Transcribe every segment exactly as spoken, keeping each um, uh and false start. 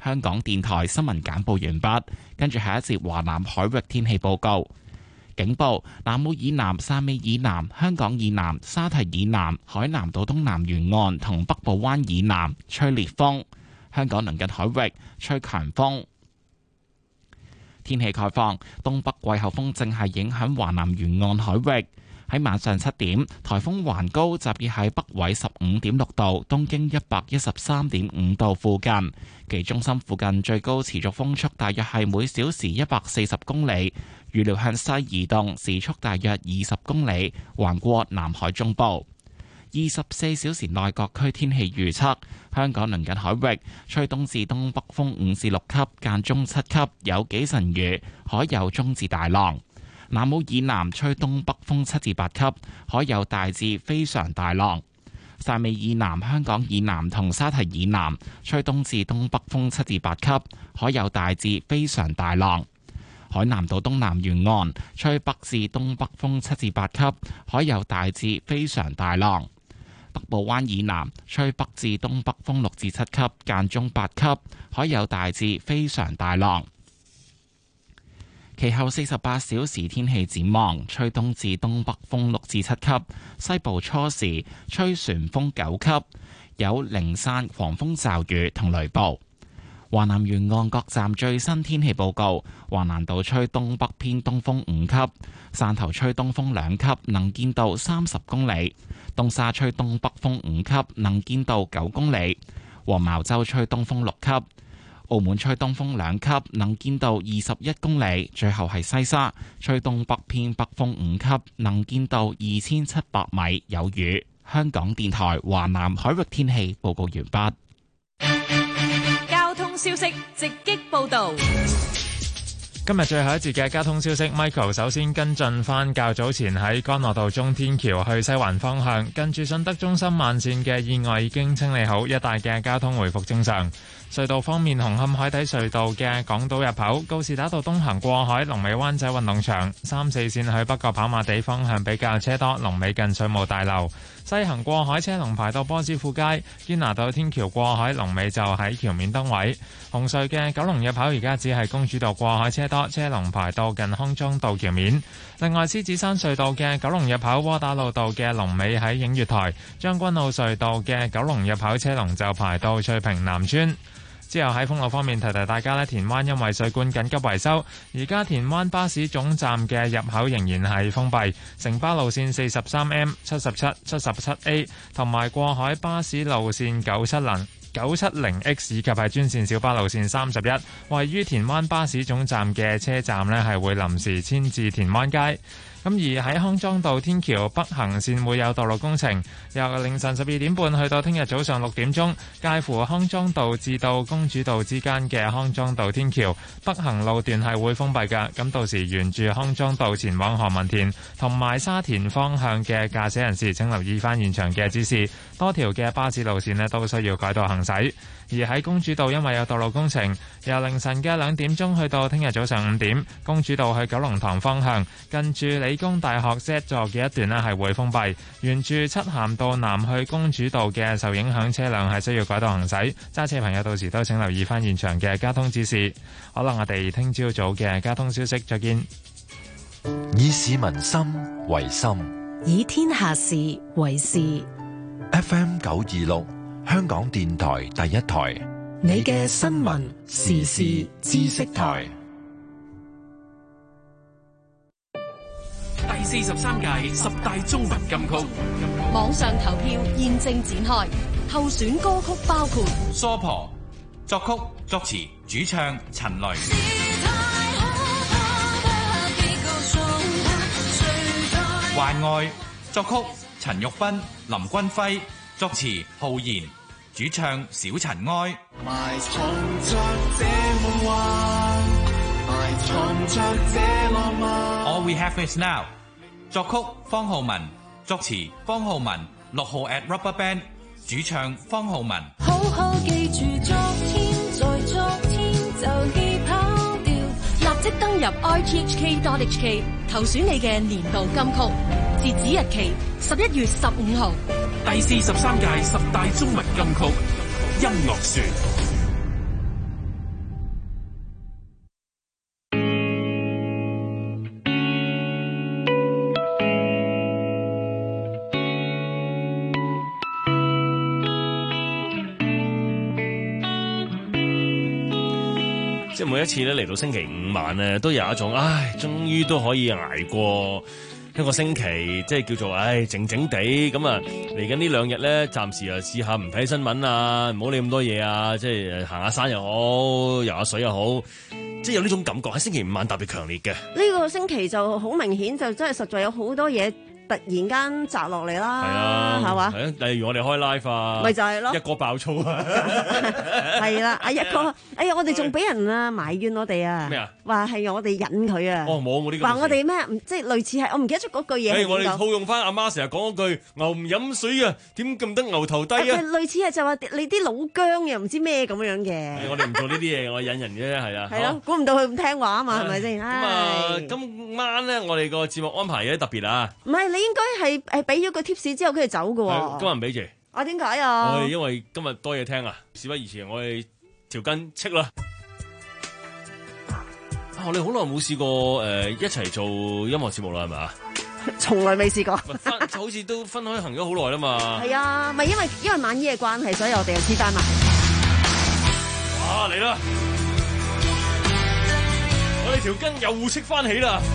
香港電台新聞簡報完畢，跟住下一節華南海域天氣報告。警報：南澳以南、汕尾以南、香港以南、沙堤以南、海南島東南沿岸同北部灣以南吹烈風，香港鄰近海域吹強風。天氣概況：東北季候風正係影響華南沿岸海域。喺晚上七點，颱風環高集結喺北緯十五點六度、東經一百一十三點五度附近，其中心附近最高持續風速大約係每小時一百四十公里，預料向西移動，時速大約二十公里，橫過南海中部。二十四小時內各區天氣預測：香港鄰近海域吹東至東北風五至六級，間中七級，有幾陣雨，海有中至大浪。南澳以南吹東北風七至八級，海有大至非常大浪；汕尾以南、香港以南同沙堤以南吹東至東北風七至八級，海有大至非常大浪；海南島東南沿岸吹北至東北風七至八級，海有大至非常大浪；北部灣以南吹北至東北風六至七級，間中八級，海有大至非常大浪。其後四十八小時天氣展望：吹東至東北風六至七級，西部初時吹旋風九級，有零散狂風驟雨同雷暴。華南沿岸各站最新天氣報告：華南島吹東北偏東風五級，汕頭吹東風兩級，能見度三十公里；東沙吹東北風五級，能見度九公里；黃茅洲吹東風六級。澳門吹東風兩級，能見度二十一公里。最後係西沙吹東北偏北風五級，能見度二千七百米，有雨。香港電台華南海域天氣報告完畢。 交通消息直擊報道。 今日最後一節嘅交通消息 ，Michael 首先跟進返較早前喺干諾道中天橋去西環方向，近住信德中心慢線嘅意外已經清理好，一帶嘅交通回復正常。隧道方面，紅磡海底隧道嘅港島入口告士打道東行過海，龍尾灣仔運動場；三四線去北角跑馬地方向比較車多，龍尾近水務大樓。西行過海車龍排到波斯富街，堅拿道天橋過海龍尾就喺橋面燈位。紅隧嘅九龍入口而家只係公主道過海車多，車龍排到近康莊道橋面。另外，獅子山隧道嘅九龍入口窩打老道嘅龍尾喺映月台，將軍澳隧道嘅九龍入口車龍就排到翠屏南村。之後喺封路方面提提大家咧，田灣因為水管緊急維修，而家田灣巴士總站嘅入口仍然係封閉。城巴路線四十三 M、七十七、七十七 A 同埋過海巴士路線九七零、九七零 X 以及係專線小巴路線三十一，位於田灣巴士總站嘅車站呢係會臨時遷至田灣街。咁而喺康莊道天橋北行線會有道路工程，由凌晨十二點半去到聽日早上六點鐘，介乎康莊道至到公主道之間嘅康莊道天橋北行路段係會封閉㗎。咁到時沿住康莊道前往何文田同埋沙田方向嘅駕駛人士請留意翻現場嘅指示，多條嘅巴士路線呢都需要改道行駛。而喺公主道因為有道路工程，由凌晨嘅兩點鐘去到聽日早上五點，公主道去九龍塘方向近住理工大學 Z 座嘅一段呢係會封閉，沿住漆咸道南去公主道嘅受影響車輛係需要改道行駛，揸車朋友到時都請留意翻現場嘅交通指示。好啦，我哋聽朝早嘅交通消息再見。 以市民心為心， 以天下事為事。 F M 九二六香港電台第一台， 你嘅新聞時事知識台。 第四十三屆十大中文金曲網上投票現正展開，候選歌曲包括《 疏婆》，作曲、作詞、主唱陳雷；《幻愛》，作曲陳玉芬、林君輝，作詞浩然，主唱小塵埃。埋藏着這夢幻，埋藏着這浪漫。All we have is now。作曲方浩文，作詞方浩文，六號 at Rubberband， 主唱方浩文。好好記住昨天，在昨天就已跑掉。立即登入 r t h k dot h k 投選你嘅年度金曲，截止日期十一月十五號。第四十三屆十大中文金曲音樂選。 即係每一次咧嚟到星期五晚咧，都有一種唉，終於都可以捱過一個星期，即係叫做唉靜靜地咁啊！嚟緊呢兩日咧，暫時啊試下唔睇新聞啊，唔好理咁多嘢啊，即係行下山又好，游下水又好，即係有呢種感覺喺星期五晚特別強烈嘅。 呢個星期就好明顯，就真係實在有好多嘢突然間砸落嚟啦，係啊，係嘛？ 係啊，例如我哋開 live 啊， 咪就係咯， 一哥爆粗啊， 係啦，阿一哥，哎呀，我哋仲俾人啊埋怨我哋啊， 咩啊？ 話係我哋引佢啊， 哦冇冇呢個， 話我哋咩？即係類似係，我唔記得咗嗰句嘢。 誒，我哋套用翻阿媽成日講嗰句，牛唔飲水啊，點咁得牛頭低啊？ 類似係就話你啲老薑又唔知咩咁樣嘅。 我哋唔做呢啲嘢，我引人啫，係啊。 係咯，估唔到佢咁聽話啊嘛，係咪先？ 咁啊，今晚咧，我哋個節目安排有啲特別啊。 唔係，你應該係誒俾咗個 tips 之後，跟住走㗎喎。 今日唔俾住。 啊，點解啊？ 我哋因為今日多嘢聽啊，事不宜遲，我哋條筋戚啦。啊，我哋好耐冇試過誒一齊做音樂節目啦，係咪啊？ 從來未試過。 分好似都分開行咗好耐啦嘛。 係啊，咪因為因為晚衣嘅關係，所以我哋又黐翻埋。 哇，嚟啦！我哋條筋又戚翻起啦。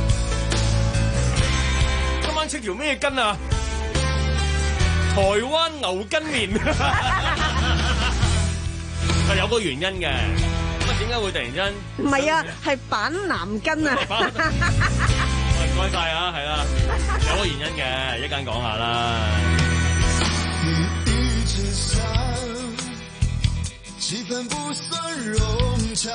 今晚戚條咩筋啊？台灣牛筋麵係有個原因嘅，咁啊點解會突然間？ 唔係啊，係板南筋啊！ 唔該晒啊，係啦，有個原因嘅，一陣講下啦。 你一直想，氣氛不算融洽，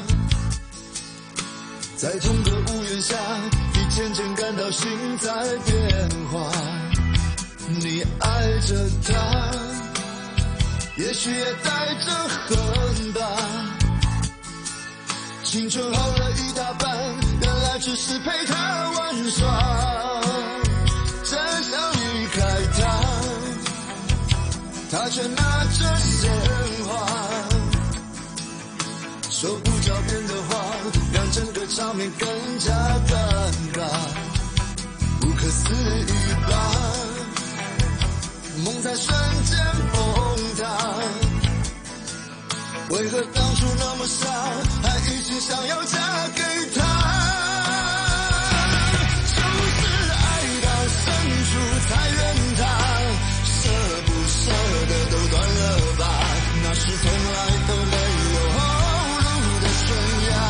在同個屋檐下，你漸漸感到心在變化。你愛着他，也許也帶着恨吧。青春耗了一大半，原來只是陪他玩耍。真想離開他，他卻拿着鮮花，說不着邊的話，讓整個場面更加尷尬。不可思議吧，夢在瞬間崩塌，為何當初那麼傻，還一心想要嫁給他？就是愛到深處才怨他，捨不捨得都斷了吧，那是從來都沒有後路的懸崖。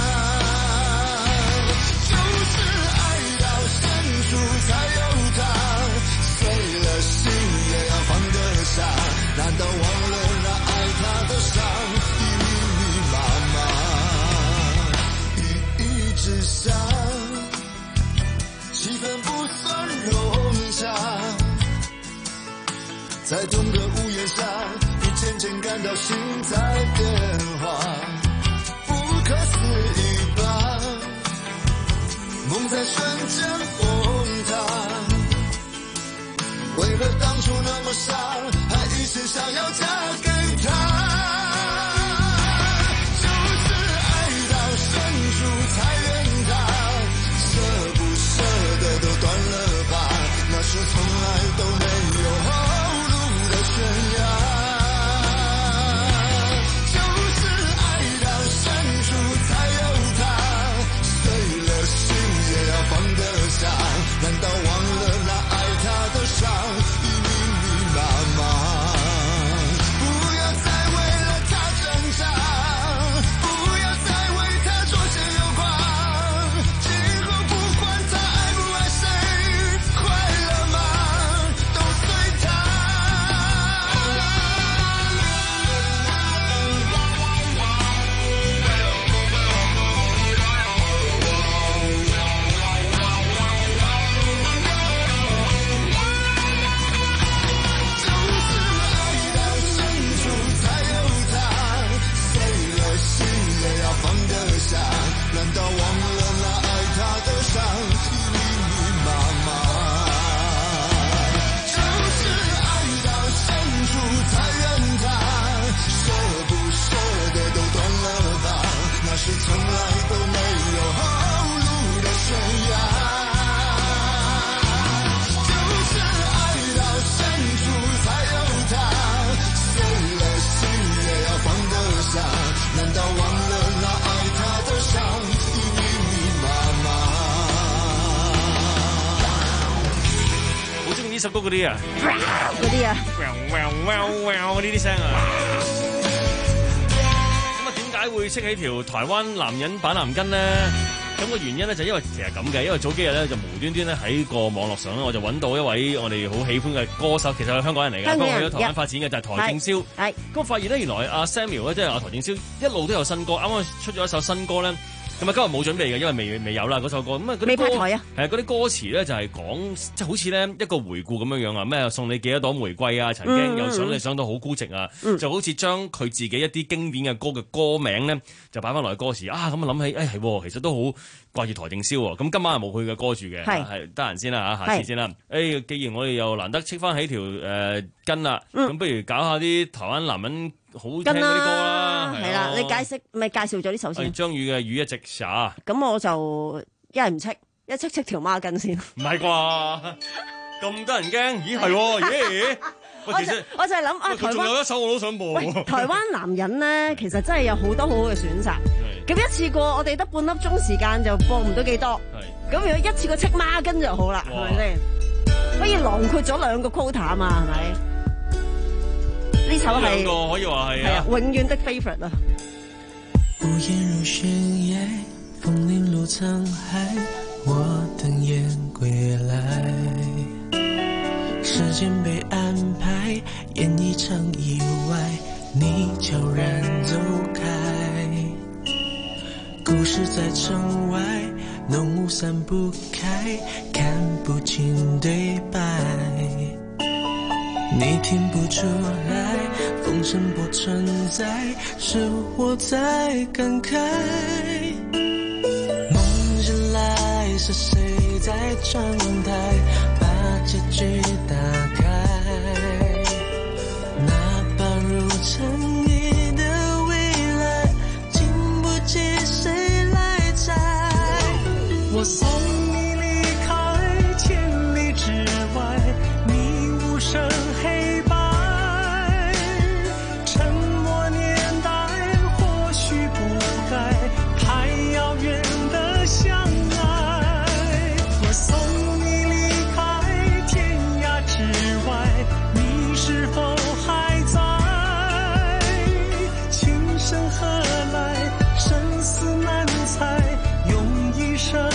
就是愛到深處才有他，碎了心也要放得下，難道忘了那愛他的傷已密密麻麻？雨一直下，氣氛不算融洽，在同個屋檐下，你漸漸感到心在變化，不可思議吧，夢在瞬間崩塌，為何當初那麼傻，還一心想要嫁給他？就是愛到深處才怨他，捨不捨得都斷了吧，那是從來都沒有後路的懸崖。就是愛到深處才有他，碎了心也要放得下，難道忘了那愛他的傷已密密麻麻？不要再為了他掙扎，不要再為他左閃右跨，今後不管他愛不愛誰，快樂嗎？都隨他。就是愛到深處才有他，碎了心也要放得下，難道忘了那愛他的傷已密密麻麻？就是愛到深處才怨他，捨不捨得都斷了吧，那是從來都沒有後路的懸崖。就是愛到深處才有他，碎了心也要放得下，難道忘了那愛呢首歌嗰啲啊， 嗰啲啊， 嗰啲啲聲啊。咁啊，點解會識起條台灣男人板藍根咧？咁個原因咧就因為其實咁嘅，因為早幾日咧就無端端咧喺個網絡上咧，我就揾到一位我哋好喜歡嘅歌手，其實係香港人嚟嘅，不過去咗台灣發展嘅就係台正宵。係，咁我發現咧原來阿 Samuel 咧即係阿台正宵一路都有新歌，啱啱出咗一首新歌咧。咁啊，今日冇準備嘅，因為未未有啦嗰首歌。咁啊，未拍台啊。係啊，嗰啲歌詞咧就係講，即係好似咧一個回顧咁樣樣啊。咩送你幾多朵玫瑰啊？曾經又想你想到好孤寂啊。嗯、就好似將佢自己一啲經典嘅歌嘅歌名咧，就擺翻落去歌詞啊。咁啊諗起，誒、哎、係，其實都好掛住台正宵喎。咁今晚係冇佢嘅歌住嘅，係得閒先啦嚇，下次先啦。誒、哎，既然我哋又難得戚翻起條誒筋啦，咁、嗯、不如搞下啲台灣男人好聽嗰啲歌啦， 係啦，你解釋咪介紹咗呢首先。 張宇嘅雨一直灑。 咁我就一係唔戚，一戚戚條孖筋先。 唔係啩？咁得人驚？咦係喎，耶！ 我就我就係諗啊，台灣仲有一首我都想播。 台灣男人咧，其實真係有好多好好嘅選擇。咁一次過，我哋得半粒鐘時間就播唔到幾多。係。咁如果一次過戚孖筋就好啦，係咪先？可以囊括咗兩個 quota 啊嘛，係咪？呢首係兩個可以話係啊， 永遠的 favorite 啊！ 無言如懸崖，風鈴入滄海，我等雁歸來。時間被安排，演一場意外，你悄然走開。故事在城外，濃霧散不開，看不清對白。你聽不出來，風聲不存在，是我在感慨。夢醒來，是誰在窗台把結局打開？哪怕如塵埃的未來，經不起誰來摘。我送你離開千里之外，你無聲黑白，沉默年代或許不該，太遙遠的相愛。我送你離開天涯之外，你是否還在？情深何來，生死難猜，用一生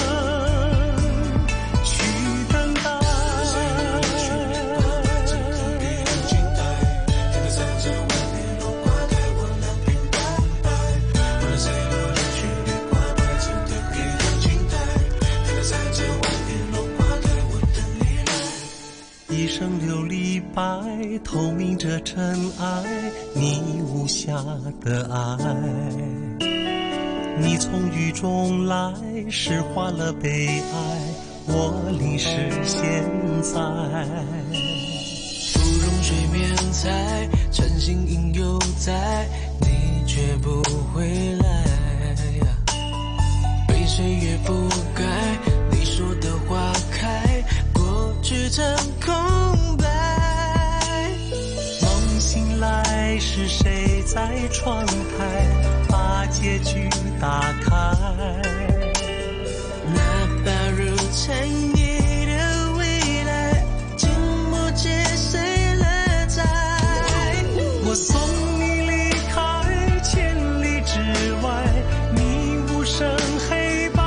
一生琉璃白，透明着塵埃，你無瑕的愛。你從雨中來，釋化了悲哀，我淋濕現在。芙蓉水面采，晨星影猶在，你卻不回來。被歲月覆蓋，你說的花開，過去成空白。夢醒來，是誰在窗台把結局打開？哪怕如塵埃的未來，經不起誰來摘。我送你離開千里之外，你無聲黑白。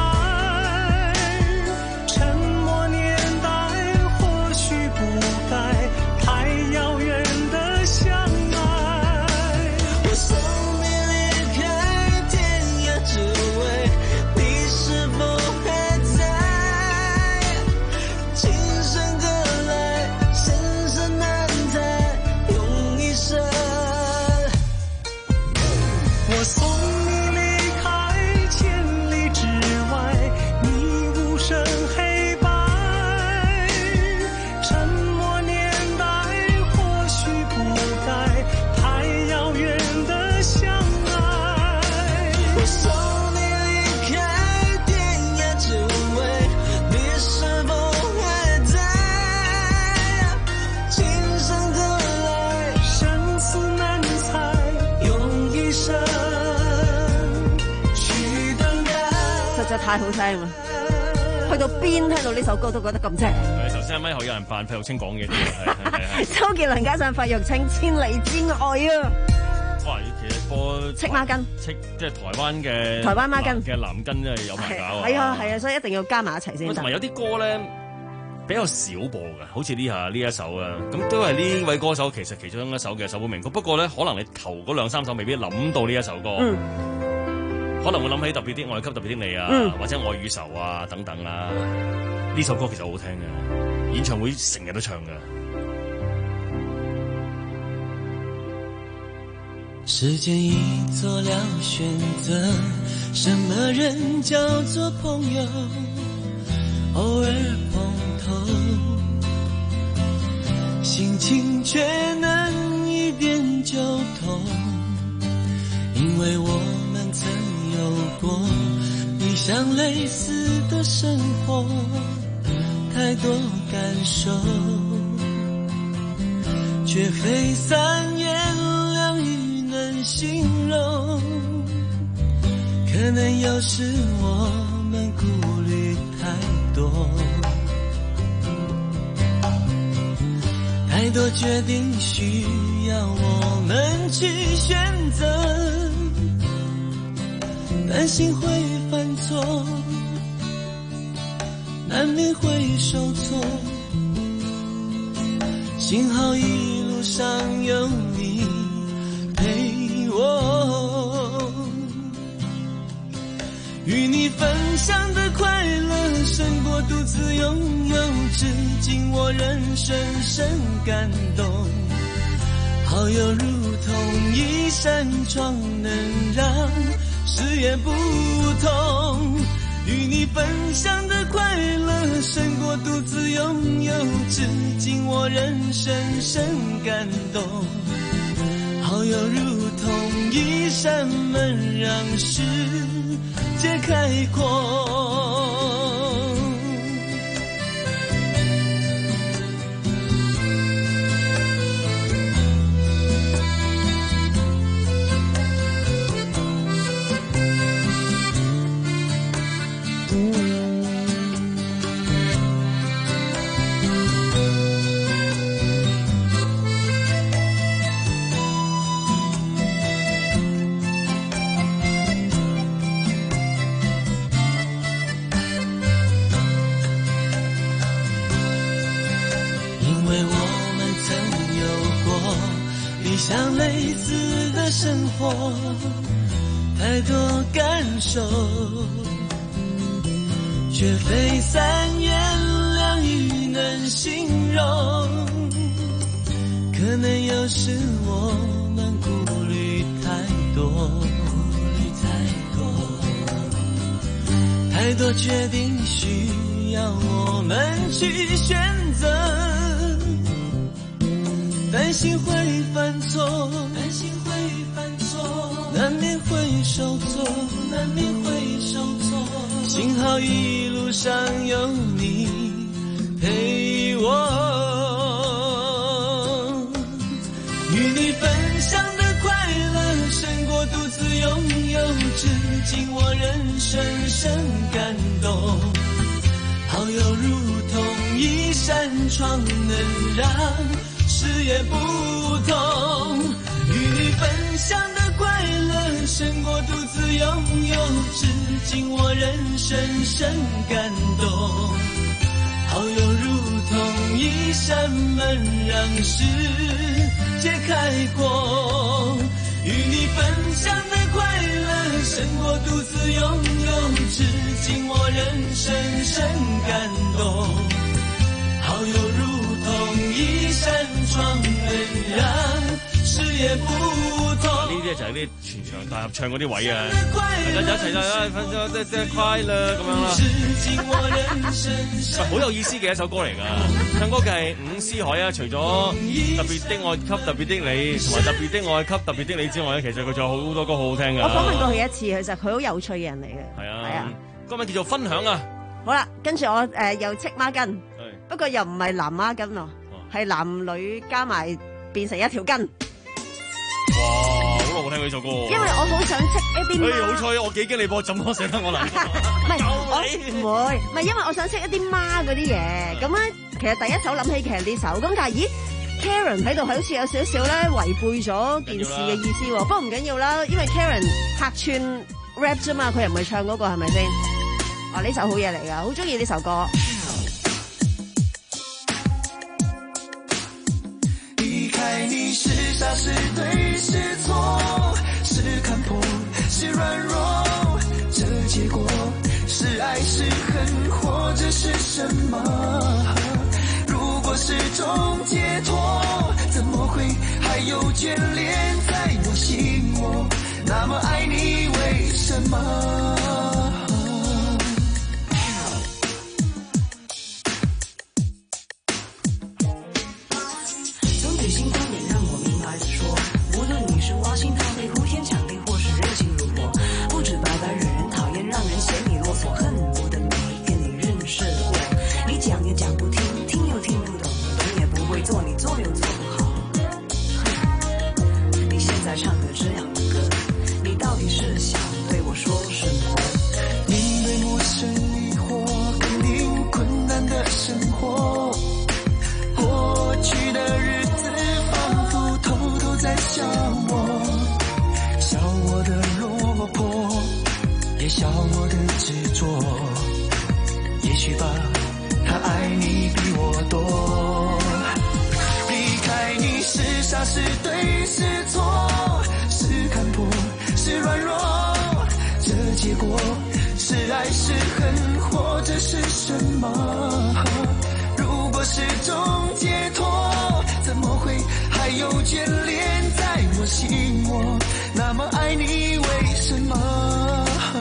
太好聽啦！去到邊聽到呢首歌都覺得咁正。 頭先喺咪後有人扮費玉清講嘢添，係係係。 周杰倫加上費玉清，千里之外啊！ 哇！其實播戚孖筋， 戚即係台灣嘅台灣孖筋嘅男根真係有排搞啊！ 係啊係啊，所以一定要加埋一齊先得。 同埋有啲歌咧比較少播㗎，好似呢下呢一首啊，咁都係呢位歌手其實其中一首嘅首本名曲。不過咧，可能你頭嗰兩三首未必諗到呢一首歌， 嗯、 可能會諗起特別的愛給特別的你啊， 嗯、 或者愛與仇啊等等啦。呢首歌其實好聽嘅，演唱會成日都唱㗎。 時間已做了選擇，什麼人叫做朋友？偶爾碰頭，心情卻能一點就通，因為我們曾有過理想類似的生活，太多感受，卻非三言兩語能形容，可能有時我們顧慮太多，太多決定需要我們去選擇，擔心會犯錯，難免會受挫，幸好一路上有你陪我，與你分享的快樂勝過獨自擁有，至今我仍深深感動，好友如同一扇窗，能讓視野不同，與你分享的快樂勝過獨自擁有，至今我仍深深感動，好友如同一扇門，讓世界開闊。像類似的生活，太多感受，卻非三言兩語能形容，可能有時我們顧慮太多，太多決定需要我們去選擇，擔心會犯錯，擔心會犯錯，難免會受挫，難免會受挫，幸好一路上有你陪我，與你分享的快樂勝過獨自擁有，至今我仍深深感動，好友如同一扇窗，能讓視野不同，與你分享的快樂勝過獨自擁有，至今我仍深深感動，好友如同一扇門，讓世界開闊，與你分享的快樂勝過獨自擁有，至今我仍深深感動，好友如同一扇窗，能讓視野不同。 呢啲就係啲全場大合唱嗰啲位啊，大家一齊啦，分咗即即快樂咁樣啦。係好有意思嘅一首歌嚟㗎，唱歌嘅係伍思凱啊。除咗特別的愛給特別的你，同埋特別的愛給特別的你之外咧，其實佢仲有好多歌好好聽㗎。 我訪問過佢一次，其實佢好有趣嘅人嚟嘅。 係啊， 係啊， 歌名叫做分享啊。 好啦，跟住我誒、呃、又戚孖筋，不過又唔係男孖筋咯，係、哦、男女加埋變成一條筋。 哇！好耐冇聽過呢首歌。因為我好想戚一啲。 哎，好彩我幾驚你播怎麼捨得我嚟。 唔係我唔會，唔係因為我想戚一啲孖嗰啲嘢，咁咧其實第一首諗起其實呢首，咁但係咦 Karen 喺度好似有少少咧違背咗件事嘅意思喎，不過唔緊要啦，因為 Karen 客串 rap 啫嘛，佢又唔係唱嗰、嗰個係咪先？哦，呢首好嘢嚟㗎，好中意呢首歌。 離開你是傻是對是錯，是看破是軟弱，這結果是愛是恨或者是什麼？如果是種解脫，怎麼會還有眷戀在我心窩？那麼愛你為什麼？ 從最新觀點讓我明白地說，無論你是挖心掏肺呼天搶地，或是熱情如火，不止白白惹人討厭，讓人嫌你囉嗦，恨不得每天你認識我。你講也講不聽，聽又聽不懂，懂也不會做，你做又做不好。你現在唱的這樣的歌，你到底是想對我說什麼？ 面對陌生疑惑，肯定困難的生活，過去的日子仿佛偷偷在笑我，笑我的落魄，也笑我的執着。也許吧，他愛你比我多。離開你是傻是對是錯，是看破是軟弱，這結果是愛是恨或者是什麼？如果是種解脫，怎麼會還有眷戀在我心窩？那麼愛你為什麼？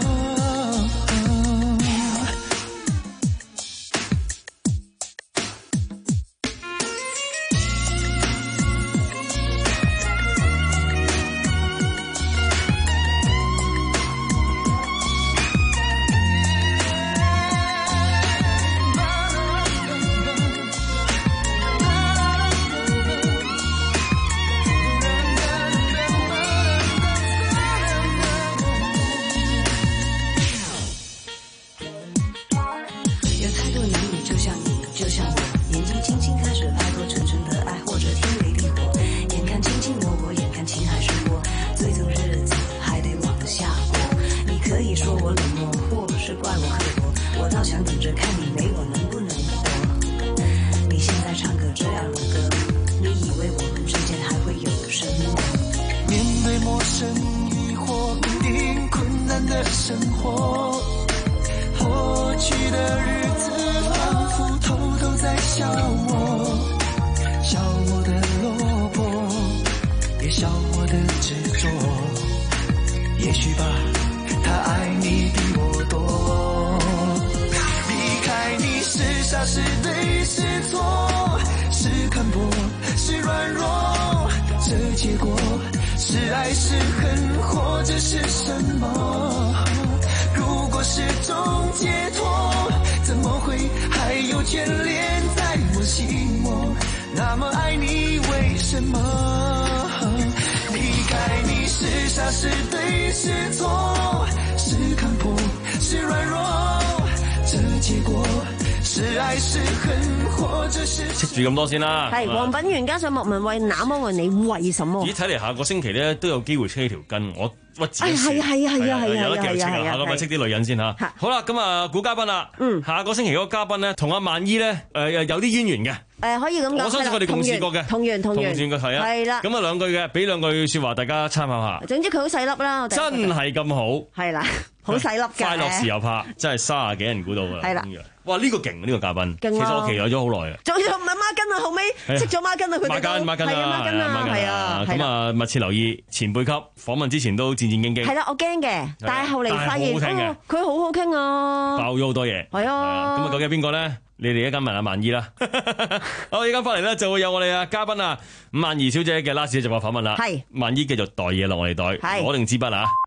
住咁多先啦， 係黃品源加上莫文蔚，那麼愛你為什麼？ 咦，睇嚟下個星期咧都有機會清呢條筋，我屈指一算。 係啊係啊係啊係啊， 有得繼續清啊！下個咪識啲女人先嚇。好啦，咁啊，估嘉賓啦。嗯，下個星期嗰個嘉賓咧，同阿萬姨咧，誒有啲淵源嘅。誒可以咁講，我相信佢哋共事過嘅， 同源同源， 同源嘅係啊。 係啦。咁啊兩句嘅，俾兩句説話大家參考下。 總之佢好細粒啦，我哋真係咁好。係啦，好細粒嘅。 快樂時又拍，真係三十幾人估到㗎。 係啦。 哇！呢個勁，呢個嘉賓，其實我期待咗好耐啊。 仲要唔係孖筋啊？後尾識咗孖筋啊！佢哋都孖筋， 係啊，孖筋啊，係啊。 咁啊，密切留意前輩級訪問之前都戰戰兢兢。 係啦，我驚嘅，但係後嚟發現佢好好傾啊， 爆咗好多嘢。 係啊。 咁啊，究竟係邊個咧？你哋一間問下萬姨啦。好，依家翻嚟咧就會有我哋啊嘉賓啊伍萬儀小姐嘅 last 就話訪問啦。係。萬姨繼續袋嘢落我哋袋，攞定支筆啊！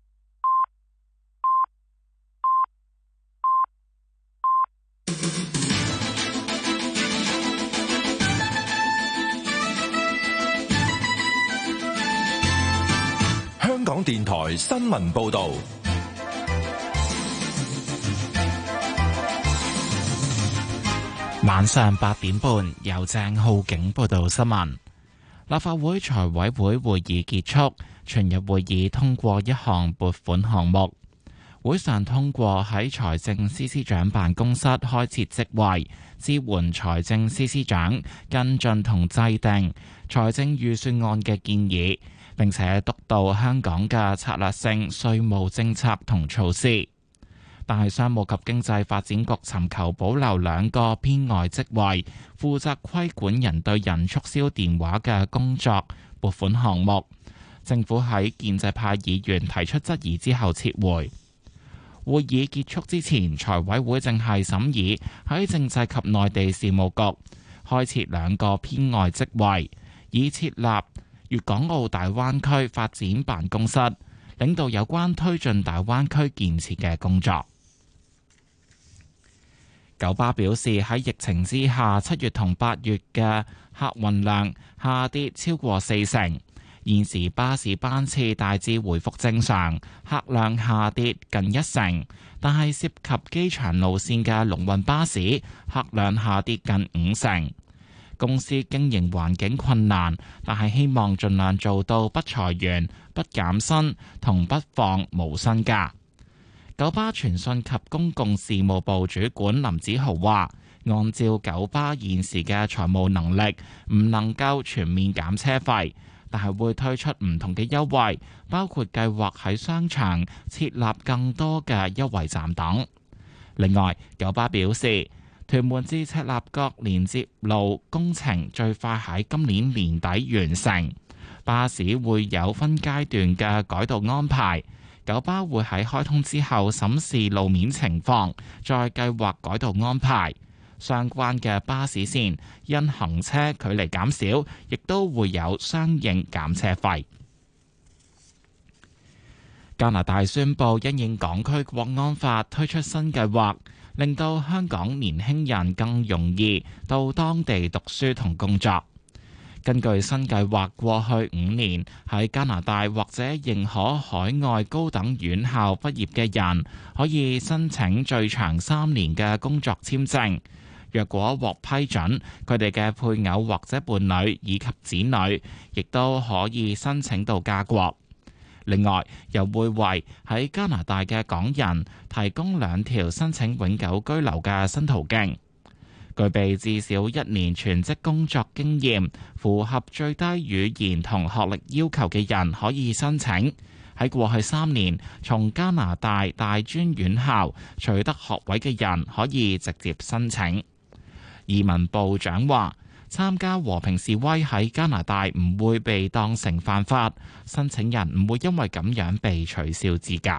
香港電台新聞報道。 晚上八點半，由鄭浩景報道新聞。立法會財委會會議結束，全日會議通過一項撥款項目。會上通過喺財政司司長辦公室開設職位，支援財政司司長跟進同制定財政預算案嘅建議，並且督導香港嘅策略性稅務政策同措施。但係商務及經濟發展局尋求保留兩個編外職位，負責規管人對人促銷電話嘅工作撥款項目。政府喺建制派議員提出質疑之後撤回。會議結束之前，財委會正係審議喺政制及內地事務局開設兩個編外職位，以設立粵港澳大灣區發展辦公室，領導有關推進大灣區建設嘅工作。九巴表示，喺疫情之下，七月同八月嘅客運量下跌超過四成。現時巴士班次大致回復正常，客量下跌近一成。但係涉及機場路線嘅龍運巴士，客量下跌近五成。公司經營環境困難，但係希望盡量做到不裁員、不減薪同不放無薪假。九巴傳訊及公共事務部主管林子豪話，按照九巴現時嘅財務能力，唔能夠全面減車費，但係會推出唔同嘅優惠，包括計劃喺商場設立更多嘅優惠站等。另外，九巴表示，屯門至赤鱲角連接路工程最快喺今年年底完成，巴士會有分階段嘅改道安排。九巴會喺開通之後審視路面情況，再計劃改道安排。相關嘅巴士線因行車距離減少，亦都會有相應減車費。加拿大宣布因應港區國安法推出新計劃，令到香港年輕人更容易到當地讀書同工作。根據新計劃，過去五年喺加拿大或者認可海外高等院校畢業嘅人，可以申請最長三年嘅工作簽證。若果獲批准，佢哋嘅配偶或者伴侶以及子女，亦都可以申請到家國。另外，又會為喺加拿大嘅港人提供兩條申請永久居留嘅新途徑。具備至少一年全職工作經驗、符合最低語言同學歷要求嘅人可以申請。喺過去三年從加拿大大專院校取得學位嘅人可以直接申請。移民部長話，參加和平示威喺加拿大唔會被當成犯法，申請人唔會因為咁樣被取消資格。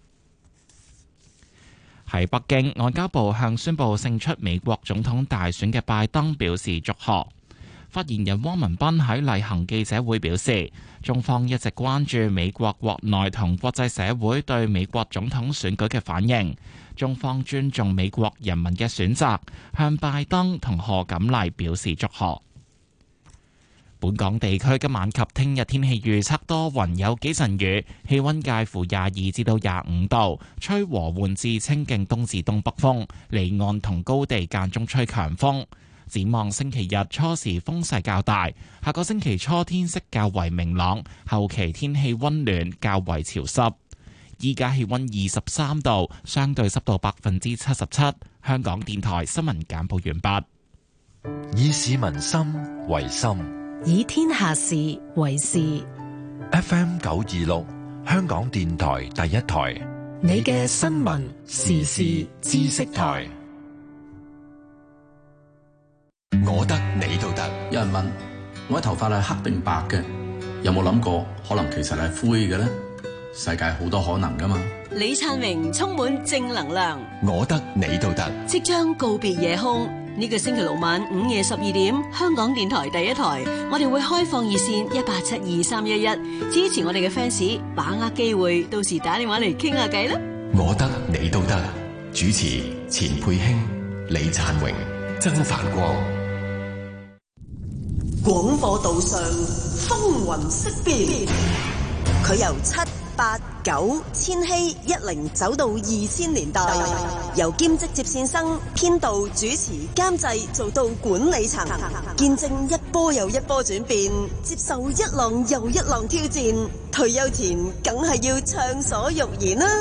喺北京，外交部向宣布勝出美國總統大選嘅拜登表示祝賀。發言人汪文斌喺例行記者會表示，中方一直關注美國國內同國際社會對美國總統選舉嘅反應，中方尊重美國人民嘅選擇，向拜登同賀錦麗表示祝賀。本港地區今晚及聽日天氣預測多雲有幾陣雨，氣溫介乎廿二至到廿五度，吹和緩至清勁東至東北風，離岸同高地間中吹強風。展望星期日初時風勢較大，下個星期初天色較為明朗，後期天氣溫暖較為潮濕。依家氣溫二十三度，相對濕度百分之七十七。香港電台新聞簡報完畢。 以市民心為心， 以天下事為事。 F M 九二六，香港電台第一台， 你嘅新聞時事知識台。 我得你都得。有人問我啲頭髮係黑定白嘅，有冇諗過可能其實係灰嘅呢？世界好多可能噶嘛。 李燦榮充滿正能量。 我得你都得。 即將告別夜空，呢個星期六晚午夜十二點，香港電台第一台，我哋會開放熱線一八七二三一一，支持我哋嘅 fans， 把握機會，到時打電話嚟傾下偈啦。 我得你都得。主持錢佩卿、李燦榮、曾繁光。 廣播道上風雲色變，佢由七八、九、千禧、一零走到二千年代，由兼職接線生、編導、主持、監製做到管理層，見證一波又一波轉變，接受一浪又一浪挑戰。退休前梗係要暢所欲言啦！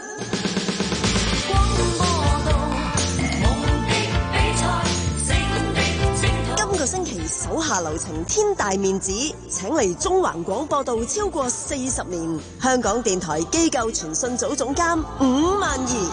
今個星期手下留情，天大面子，請嚟中環廣播道超過四十年，香港電台機構傳訊組總監伍萬儀。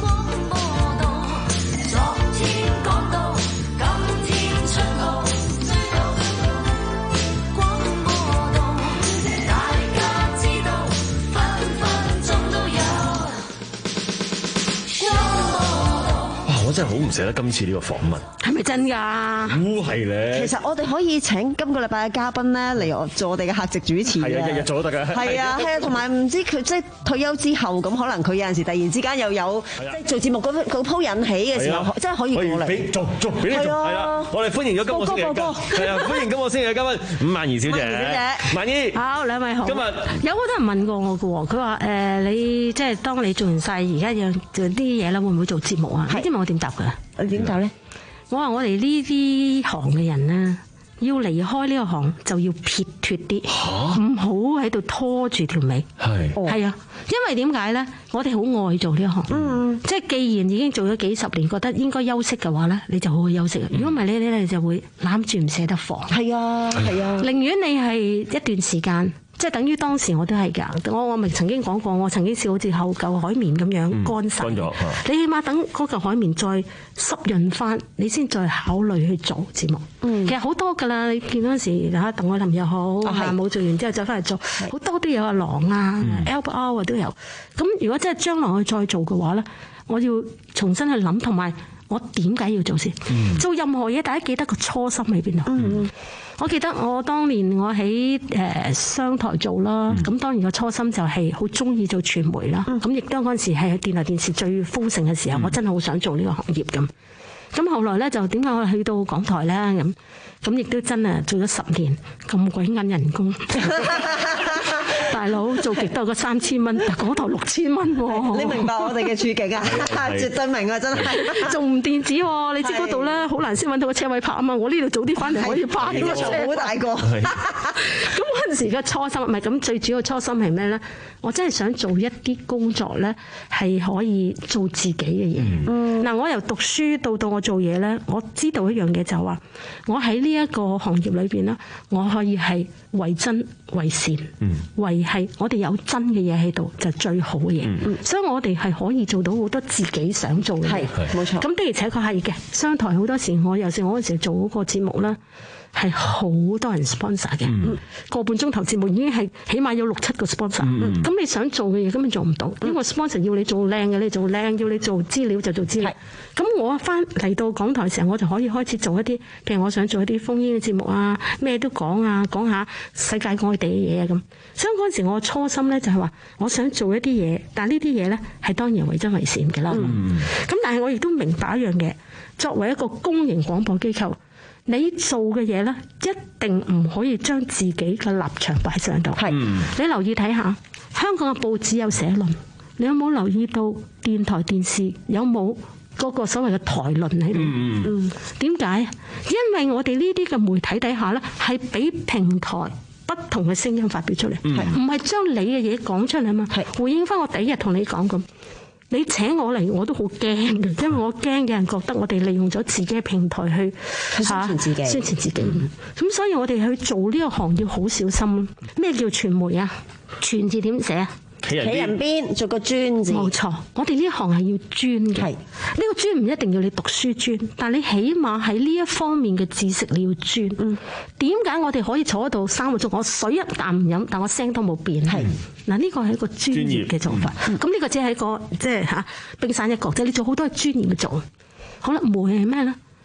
我真係好唔捨得今次呢個訪問， 係咪真㗎？ 都係咧。 其實我哋可以請今個禮拜嘅嘉賓咧嚟我做我哋嘅客席主持嘅。 係啊，日日做都得㗎。 係啊，係啊，同埋唔知佢即係退休之後咁，可能佢有陣時突然之間又有即係做節目嗰嗰鋪引起嘅時候，真係可以過嚟。 俾做做俾你做，係啦。我哋歡迎咗今個星期嘅嘉賓，係啊，歡迎今個星期嘅嘉賓伍萬儀小姐。 小姐， 萬儀， 好，兩位好。 今日有好多人問過我嘅喎，佢話誒你即係當你做完晒而家要做啲嘢啦，會唔會做節目啊？你知唔知我點答㗎？ 點解咧？ 我話我哋呢啲行嘅人咧，要離開呢個行就要撇脱啲，唔好喺度拖住條尾。係係啊，因為點解咧？我哋好愛做呢一行，嗯，即係既然已經做咗幾十年，覺得應該休息嘅話咧，你就好好休息。如果唔係你咧，你就會攬住唔捨得放。係啊係啊，寧願你係一段時間。即係等於當時我都係㗎，我我咪曾經講過，我曾經試好似後舊海綿咁樣乾晒。乾咗，你起碼等嗰嚿海綿再濕潤翻，你先再考慮去做節目。嗯、其實好多㗎啦，你見嗰陣時嚇鄧愛琳又好，冇、哦、做完之後走翻嚟做，好多都有阿郎啊、Albert Hour 都有。咁如果真係將來我再做嘅話咧，我要重新去諗，同埋我點解要做先？嗯、做任何嘢，大家記得個初心喺邊度？嗯我記得我當年我喺誒商台做啦，咁、嗯、當然個初心就係好中意做傳媒啦。咁亦都嗰陣時係電台電視最豐盛嘅時候，嗯、我真係好想做呢個行業咁。咁後來咧就點解我去到港台咧咁？咁亦都真係做咗十年，咁鬼揾人工。大佬做極都有個三千蚊，但港台六千蚊喎。 你明白我哋嘅處境啊？絕對明啊！真係仲唔電子喎？你知嗰度咧好難先揾到個車位泊啊嘛！我呢度早啲翻嚟可以泊呢個車，好大個。咁嗰陣時嘅初心唔係咁，最主要初心係咩咧？我真係想做一啲工作咧，係可以做自己嘅嘢。嗯，嗱，我由讀書到到我做嘢咧，我知道一樣嘢就係話，我喺呢一個行業裏邊咧，我可以係為真為善，嗯，為係我哋有真嘅嘢喺度就最好嘅嘢。嗯，所以我哋係可以做到好多自己想做嘅嘢。係，冇錯。咁的而且確係嘅。商台好多時，我有時我嗰時做嗰個節目啦。係好多人 sponsor 嘅，嗯、個半鐘頭節目已經係起碼有六七個 sponsor。咁、嗯、你想做嘅嘢根本做唔到，因為 sponsor 要你做靚嘅，你做靚；要你做資料就做資料。咁我翻嚟到港台嘅時候，我就可以開始做一啲，譬如我想做一啲烽煙嘅節目啊，咩都講啊，講下世界各地嘅嘢啊咁。所以嗰陣時我初心咧就係話，我想做一啲嘢，但係呢啲嘢咧係當然為真為善嘅啦。咁、嗯、但係我亦都明白一樣嘢，作為一個公營廣播機構。你做嘅嘢咧，一定唔可以將自己嘅立場擺上度。係，你留意睇下，香港嘅報紙有社論，你有冇留意到電台電視有冇嗰個所謂嘅台論喺度？嗯，點解？因為我哋呢啲嘅媒體底下咧，係俾平台不同嘅聲音發表出嚟，唔係將你嘅嘢講出嚟啊嘛。係回應翻我第一日同你講咁。你請我嚟，我都好驚嘅，因為我驚嘅人覺得我哋利用咗自己嘅平台去宣傳自己，宣傳自己。咁、嗯、所以我哋去做呢個行業好小心。咩叫傳媒啊？傳字點寫啊？ 企人邊做個專字。冇錯，我哋呢行係要專嘅。呢個專唔一定要你讀書專，但你起碼喺呢一方面嘅知識你要專。嗯，點解我哋可以坐喺度三個鐘，我水一啖唔飲，但我聲都冇變？係嗱，呢個係一個專業嘅做法。咁呢、嗯、個只係一個即係嚇冰山一角啫。你做好多係專業嘅做。好啦，媒係咩咧？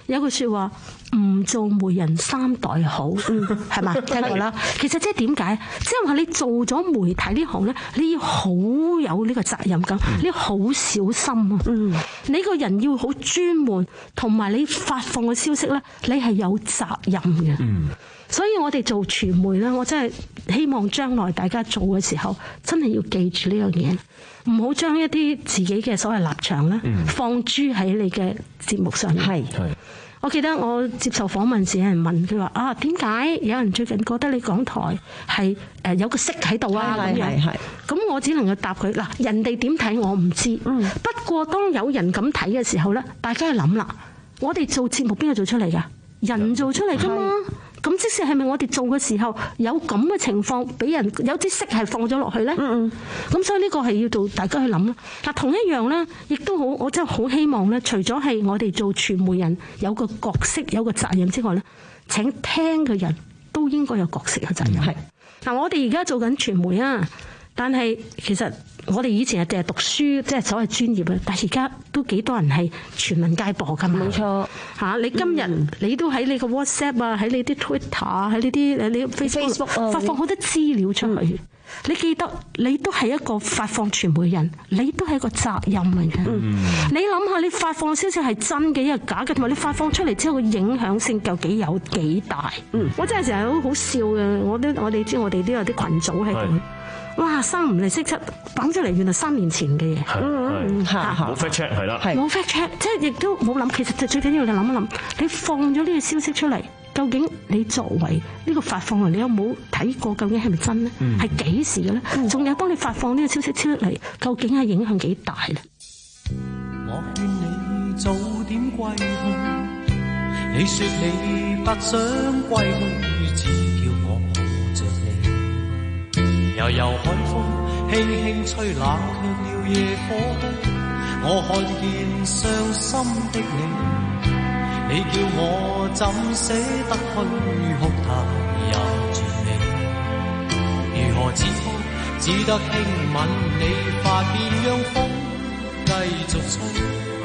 有句説話，唔做媒人三代好，係嘛？聽過啦。其實即係點解？即係話你做咗媒體呢行咧，你要好有呢個責任感，你要好小心啊。嗯，你個人要好專門，同埋你發放嘅消息咧，你係有責任嘅。嗯，所以我哋做傳媒咧，我真係希望將來大家做嘅時候，真係要記住呢樣嘢。唔好將一啲自己嘅所謂立場咧，放諸喺你嘅節目上面。係，我記得我接受訪問時有人問佢話啊，點解有人最近覺得你港台係誒有個色喺度啊咁樣？咁我只能夠答佢嗱，人哋點睇我唔知。嗯，不過當有人咁睇嘅時候咧，大家去諗啦，我哋做節目邊個做出嚟㗎？人做出嚟㗎嘛。咁即使係咪我哋做嘅時候有咁嘅情況，俾人有啲色係放咗落去咧？嗯嗯。咁所以呢個係要到大家去諗啦。嗱，同一樣咧，亦都好，我真係好希望咧，除咗係我哋做傳媒人有個角色、有個責任之外咧，請聽嘅人都應該有角色嘅責任。係。嗱，我哋而家做緊傳媒啊，但係其實我哋以前係淨係讀書，即係所謂專業啊，但係而家都幾多人係全民皆播㗎嘛。冇錯嚇，你今日你都喺你個 WhatsApp 啊，喺你啲 Twitter 啊，喺呢啲誒你 Facebook 發放好多資料出去。你記得你都係一個發放傳媒人，你都係一個責任嚟嘅。嗯、你諗下，你發放消息係真嘅，一係假嘅，同埋你發放出嚟之後嘅影響性究竟有幾大？嗯、我真係成日好好笑嘅，我都我哋知我哋都有啲群組喺度。哇！三唔嚟識七綁出嚟，原來三年前嘅嘢。 係冇 fact check 係啦， 冇 fact check，即係亦都冇諗。其實最最緊要你諗一諗，你放咗呢個消息出嚟，究竟你作為呢個發放人，你有冇睇過究竟係咪真呢？係幾、嗯、時嘅咧？仲、嗯、有當你發放呢個消息出嚟，究竟係影響幾大咧？ 我勸你早點歸去，你說你不想歸去，只叫我抱着你。悠悠海風輕輕吹，冷卻了夜火氣。我看見傷心的你，你叫我怎捨得去哭態也絕美。如何止哭，只得輕吻你髮邊，讓風繼續吹，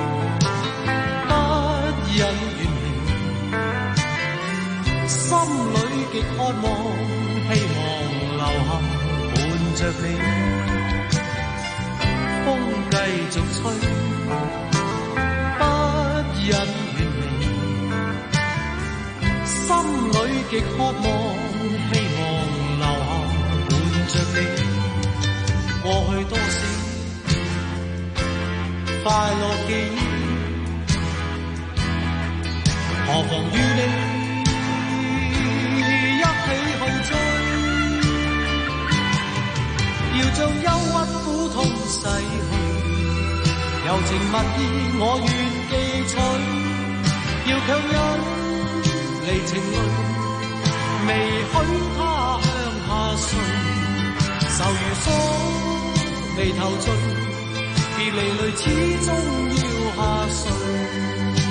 不忍遠離，心裏極渴望，希望留下着你，風繼續吹，不忍遠離，心裏極渴望，希望留下伴着你。過去多少快樂記憶，何妨與你一起去追。要將憂鬱苦痛逝去，柔情蜜意我願記取。要強忍離情淚，未許他向下垂。愁如鎖眉頭聚，別離淚始終要下垂。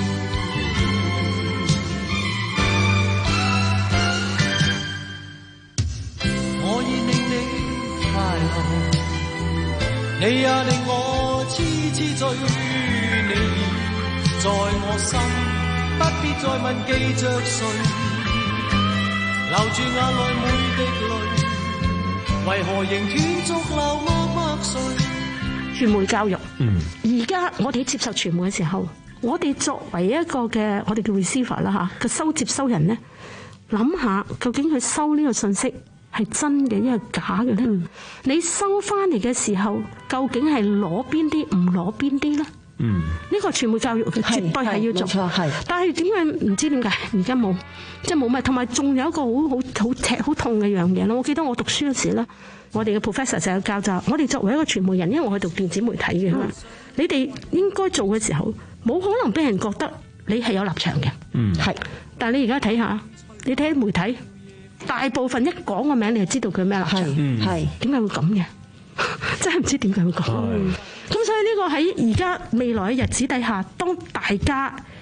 我已令你快樂，你也令我痴痴醉，你已在我心，不必再問記着誰，留住眼內每滴淚，為何仍斷續流默默碎？ 傳媒教育，嗯，而家我哋接受傳媒嘅時候，我哋作為一個嘅我哋叫 receiver 啦嚇，個收接收人咧，諗下究竟佢收呢個信息係真嘅，因為假嘅咧。嗯、你收翻嚟嘅時候，究竟係攞邊啲，唔攞邊啲咧？嗯，呢個傳媒教育佢絕對係要做。冇錯，係。但係點解唔知點解而家冇，即係冇咩？同埋仲有一個好好好赤好痛嘅樣嘢咯。我記得我讀書嗰時咧，我哋嘅 professor 成日教就，我哋作為一個傳媒人，因為我係讀電子媒體嘅，嗯、你哋應該做嘅時候，冇可能俾人覺得你係有立場嘅。嗯，係。但係你而家睇下，你睇媒體。大部分一講個名，你就知道佢咩立場，係點解會咁嘅？真係唔知點解會咁。咁所以呢個喺而家未來嘅日子底下，當大家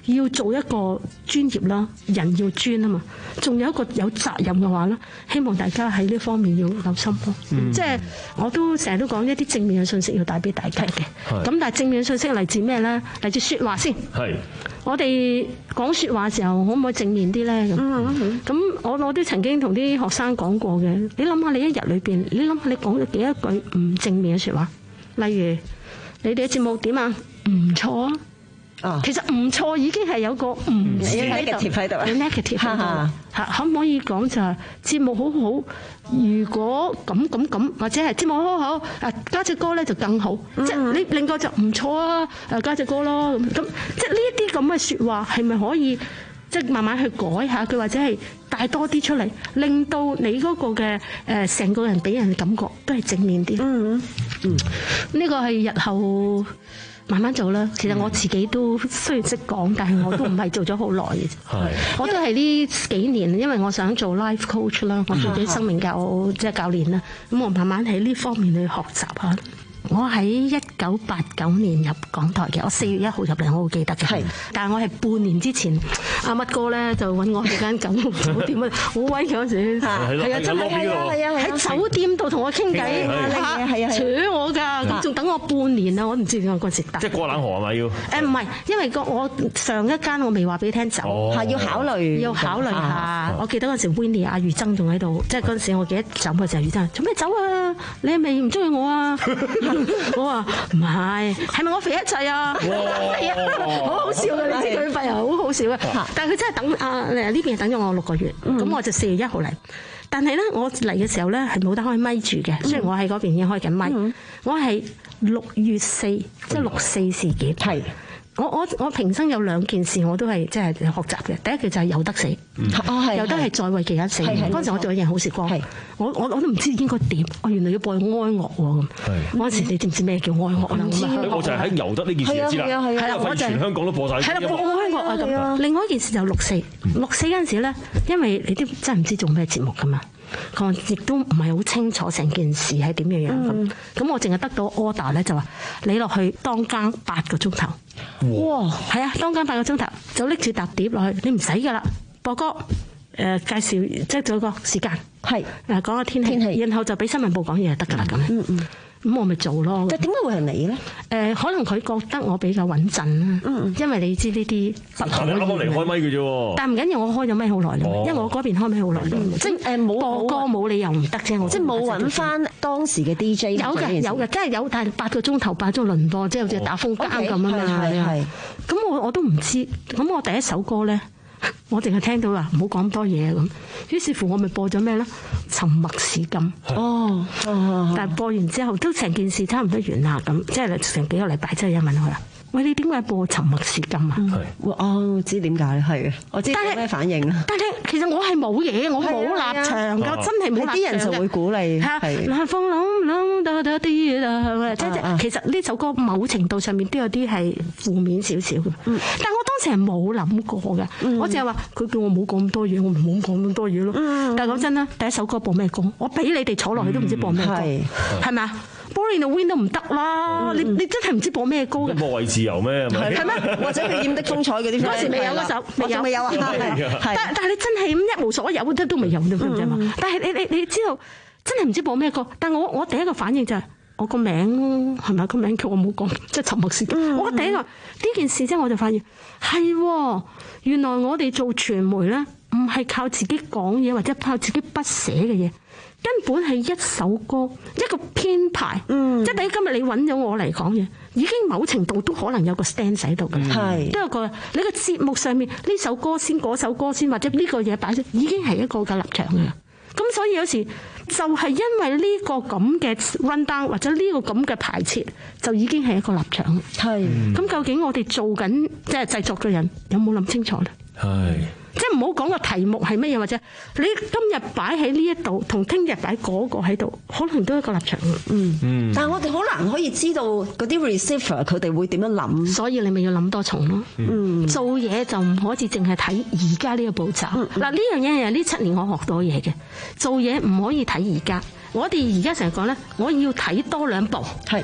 要做一個專業啦，人要專啊嘛，仲有一個有責任嘅話咧，希望大家喺呢方面要留心咯。嗯、即係我都成日都講一啲正面嘅信息要帶俾大家嘅。咁但係正面嘅信息嚟自咩咧？嚟自説話先。係。我哋講説話嘅時候，可唔可以正面啲咧？咁、嗯，咁我我都曾經同啲學生講過嘅。你諗下，你一日裏邊，你諗下你講咗幾多句唔正面嘅説話？例如，你哋嘅節目點啊？唔錯啊！哦，其實唔錯已經係有個唔 negative 喺度啊 ，negative 喺度嚇，可唔可以講就係節目好好？如果咁咁咁，或者係節目好好，啊加隻歌咧就更好，嗯、即係你另個就唔錯啊，誒加隻歌咯咁，咁即係呢一啲咁嘅説話係咪可以即係慢慢去改下佢，或者係帶多啲出嚟，令到你嗰個嘅誒成個人俾人嘅感覺都係正面啲。嗯嗯，呢個係日後慢慢做啦。其實我自己都雖然識講，但係我都唔係做咗好耐嘅。係，我都係呢幾年，因為我想做 life coach 啦，我自己生命教即係教練啦。咁我慢慢喺呢方面去學習下。我喺一九八九年入港台嘅，我四月一號入嚟，我好記得嘅。係，但係我係半年之前，阿乜哥咧就揾我去間酒酒店啊，好威嘅嗰時，係啊，真係係啊係啊，喺酒店度同我傾偈，係啊係啊，搶我㗎，咁仲等我半年啊，我唔知點解嗰時得。即係過冷河係咪要？誒唔係，因為個我上一間我未話俾你聽走，係要考慮，要考慮下。我記得嗰時 Winnie 阿余爭仲喺度，即係嗰陣時我記得走嘅時候，余爭做咩走啊？你係咪唔中意我啊？我話唔係，係咪我肥一滯啊？係啊，好好笑嘅，你知佢肥又好好笑嘅。但係佢真係等啊呢邊等咗我六個月，咁、嗯、我就四月一號嚟。但係咧，我嚟嘅時候咧係冇得開咪住嘅，雖然我喺嗰邊已經開緊咪。嗯、我係六月四，即係六四事件。係。我我我平生有兩件事我都係即係學習嘅，第一件就係有得死，嗯、有得係在為其他死。嗰陣時我做一樣好時光，我我我都唔知應該點，我原來要播哀樂喎咁。嗰陣時你知唔知咩叫哀樂啊？我就係喺由得呢件事就知啦。係啦，我就全香港都播晒。係啦，播哀樂啊咁。另外一件事就六四，六四嗰陣時咧，因為你都真係唔知做咩節目㗎嘛。佢亦都唔係好清楚成件事係點樣樣咁，咁、嗯、我淨係得到 order 咧，就話你落去當更八個鐘頭。哇！係啊，當更八個鐘頭就拎住沓碟落去，你唔使噶啦，播歌誒、呃、介紹即係做個時間，係誒講個天氣，天氣然後就俾新聞部講嘢就得噶啦咁。嗯嗯。咁我咪做咯。但點解會係你咧？誒、呃，可能佢覺得我比較穩陣啦。嗯，因為你知呢啲不可。你啱啱嚟開咪嘅啫。但唔緊要，我開咗咪好耐啦。哦、因為我嗰邊開咪好耐啦。即係誒冇播歌冇理由唔得啫。即係冇揾翻當時嘅 D J。有嘅有嘅，真係有，但係八個鐘頭八鐘輪播，即係好似打風更咁啊嘛。係係。咁我我都唔知。咁我第一首歌咧。我淨係聽到啦，唔好講咁多嘢咁。於是乎我咪播咗咩咧？沉默是金。哦，但係播完之後都成件事差唔多完啦咁，即係成幾個禮拜之後有問佢啦。喂，你點解播沉默是金啊？係、嗯，哦，知點解係啊？我知有咩反應啦。但係其實我係冇嘢，我冇立場㗎，啊、真係冇立場。啲人就會鼓勵係。南風啷啷噠噠啲啊，即係其實呢首歌某程度上面都有啲係負面少少嘅。嗯、但係我當時係冇諗過嘅，嗯、我淨係話佢叫我冇講咁多嘢，我咪冇講咁多嘢咯。嗯、但係講真啦，第一首歌播咩歌？我俾你哋坐落去都唔知播咩歌，係咪啊？Born in the Wind 都唔得啦！你你真係唔知播咩歌嘅？播為自由咩？係咩？或者佢染的風采嗰啲？嗰時未有嗰首，未有未有啊！但但係你真係咁一無所有，都都未有啫嘛！但係你你你知道真係唔知播咩歌？但係我我第一個反應就係我個名係咪個名叫我冇講，即係沉默是金。我第一個呢件事之後我就發現係原來我哋做傳媒咧，唔係靠自己講嘢或者靠自己筆寫嘅嘢。根本係一首歌一個編排，嗯、即係等於今日你揾咗我嚟講嘢，已經某程度都可能有個 stand 喺度嘅，係、嗯、都有個你個節目上面呢首歌先，嗰首歌先，或者呢個嘢擺出，已經係一個嘅立場嘅。咁所以有時就係因為呢個咁嘅 run down 或者呢個咁嘅排設，就已經係一個立場。係咁、嗯，究竟我哋做緊即係製作嘅人有冇諗清楚咧？係。即係唔好講個題目係乜嘢，或者你今日擺喺呢一度，同聽日擺嗰個喺度，可能都係一個立場。嗯嗯。但係我哋好難可以知道嗰啲 receiver 佢哋會點樣諗，所以你咪要諗多重咯。嗯。做嘢就唔可以淨係睇而家呢個步驟。嗱呢樣嘢係呢七年我學到嘢嘅，做嘢唔可以睇而家。我哋而家成日講咧，我要睇多兩步。係。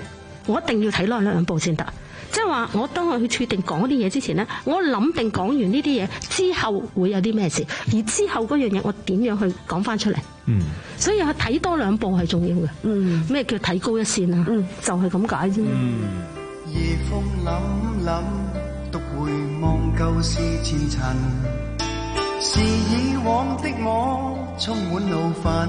我一定要睇多兩步先得。即係話，我當我去決定講啲嘢之前咧，我諗定講完呢啲嘢之後會有啲咩事，而之後嗰樣嘢我點樣去講翻出嚟。嗯，所以我睇多兩步係重要嘅。嗯，咩叫睇高一線啊？嗯，就係咁解啫。嗯， 夜風凜凜，獨回望舊事前塵，是以往的我充滿怒憤，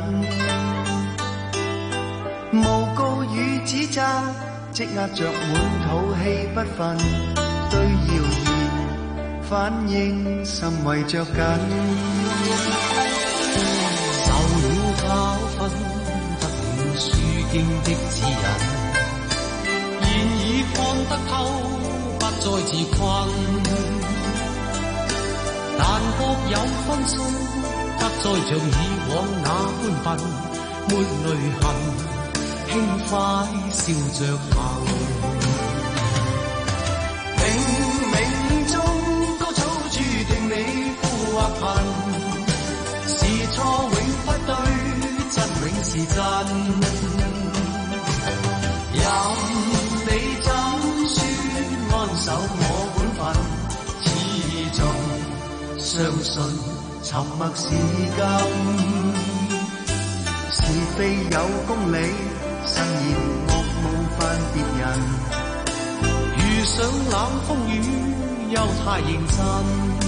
無告與指責。積壓着滿肚氣不忿，對謠言反應甚為着緊。 受了教訓，得了書經的指引，現已看得透，不再自困。但各有分數，不再像以往那般笨，沒淚痕。輕快笑着行， 冥冥中高草注定你富或貧，是錯永不對，真永是真。任你怎說安守我本分，始終相信沉默是金，是非有公理。慎言莫冒犯別人， 遇上冷風雨又太認真，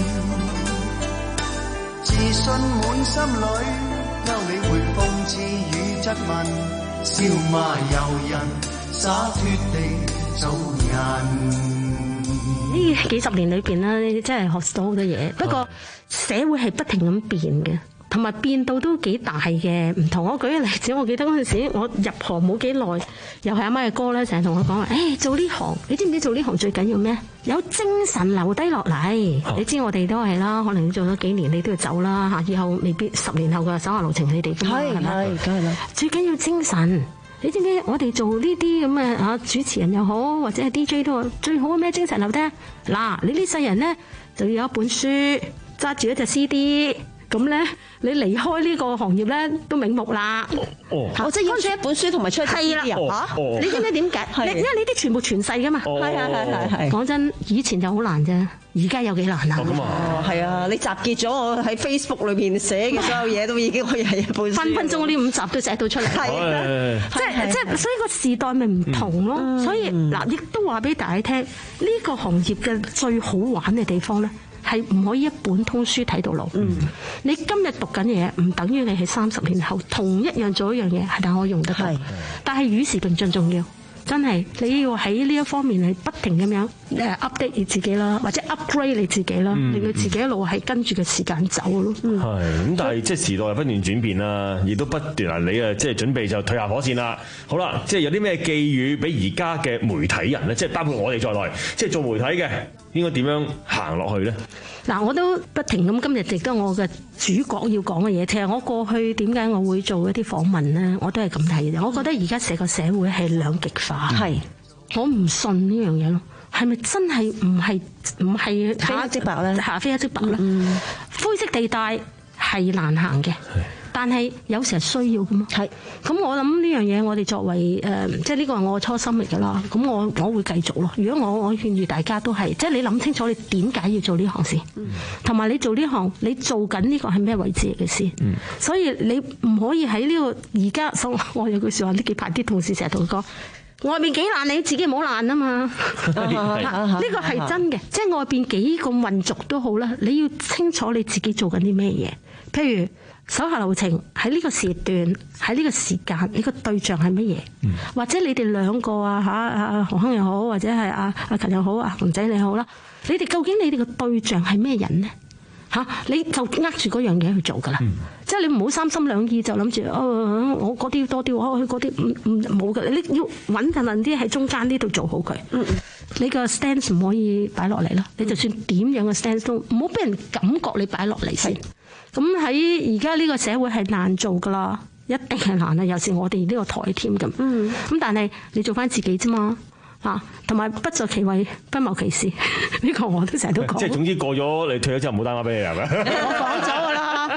自信滿心裏，休理會諷刺與質問，笑罵由人，灑脱地做人。 呢幾十年裏邊咧，你真係學到好多嘢。不過社會係不停咁變嘅。同埋變到都幾大嘅唔同。我舉個例子，我記得嗰陣時我入行冇幾耐，又係阿媽嘅哥咧，成日同我講話，誒、欸、做呢行，你知唔知做呢行最緊要咩？有精神留低落嚟。啊、你知我哋都係啦，可能你做咗幾年，你都要走啦嚇，以後未必十年後嘅手下留情你哋㗎嘛，係咪？梗係啦。最緊要精神。你知唔知我哋做呢啲咁嘅嚇主持人又好，或者係 D J 都好，最好嘅咩精神留低？嗱，你呢世人咧就要有一本書，揸住一隻 C D。咁咧，你離開呢個行業咧，都瞑目啦。 哦，我即係要出一本書同埋出一隻 C D 啊！嚇， 你知唔知點解？因為呢啲全部傳世噶嘛。 係係係係係。 講真，以前就好難啫，而家有幾難啊？ 哦，係啊！你集結咗我喺 Facebook 裏邊寫嘅所有嘢，都已經可以係一本書。 分分鐘呢五集都寫到出嚟。係啊，即係即係，所以個時代咪唔同咯。所以嗱，亦都話俾大家聽，呢個行業嘅最好玩嘅地方咧。係唔可以一本通書睇到老。嗯，你今日讀緊嘢，唔等於你係三十年後同一樣做一樣嘢，係但可以用得到。但係與時並進重要，真係你要喺呢一方面係不停咁樣誒 update 你自己啦，或者 upgrade 你自己啦，令到自己一路係跟住個時間走咯。係咁，但係即係時代不斷轉變啦，亦都不斷啊！你啊，即係準備就退下火線啦。好啦，即係有啲咩寄語俾而家嘅媒體人咧？即係包括我哋在內，即係做媒體嘅。應該點樣行落去咧？ 嗱，我都不停咁今日值得我嘅主角要講嘅嘢。其實我過去點解我會做一啲訪問咧？我都係咁睇嘅。我覺得而家成個社會係兩極化。係、嗯，我唔信呢樣嘢咯。係咪真係唔係唔係非黑即白咧？嚇，非黑即白咧？嗯、灰色地帶係難行嘅。但係有時係需要噶嘛？係，咁我諗呢樣嘢，我哋作為誒，即係呢個係我嘅初心嚟㗎啦。咁我我會繼續咯。如果我我勸喻大家都係，即係你諗清楚你點解要做呢行先，同埋、嗯、你做呢行，你做緊呢個係咩位置嚟嘅先。嗯、所以你唔可以喺呢個而家，我有句説話，呢幾排啲同事成日同佢講，外邊幾爛你自己唔好爛啊嘛。呢個係真嘅，即係外邊幾咁混濁都好啦，你要清楚你自己做緊啲咩嘢，譬如。手下留情喺呢個時段，喺呢個時間，呢個對象係乜嘢？嗯、或者你哋兩個啊嚇啊何亨又好，或者係阿阿勤又好，阿熊仔你好啦，你哋究竟你哋個對象係咩人呢？嚇、啊，你就握住嗰樣嘢去做㗎啦。嗯、即係你唔好三心兩意就諗住哦，我嗰啲多啲，我嗰啲唔唔冇㗎。你要穩陣陣啲喺中間呢度做好佢。嗯、你個 stance 唔可以擺落嚟啦。你就算點樣嘅 stance 都唔好俾人感覺你擺落嚟先。咁喺而家呢個社會係難做噶啦，一定係難啊！尤其是我哋呢個台添咁。嗯。咁但係你做翻自己啫嘛，嚇，同埋不在其位，不謀其事。呢個我都成日都講。即係總之過咗你退咗之後，唔好打電話俾你係咪？ 我講咗噶啦，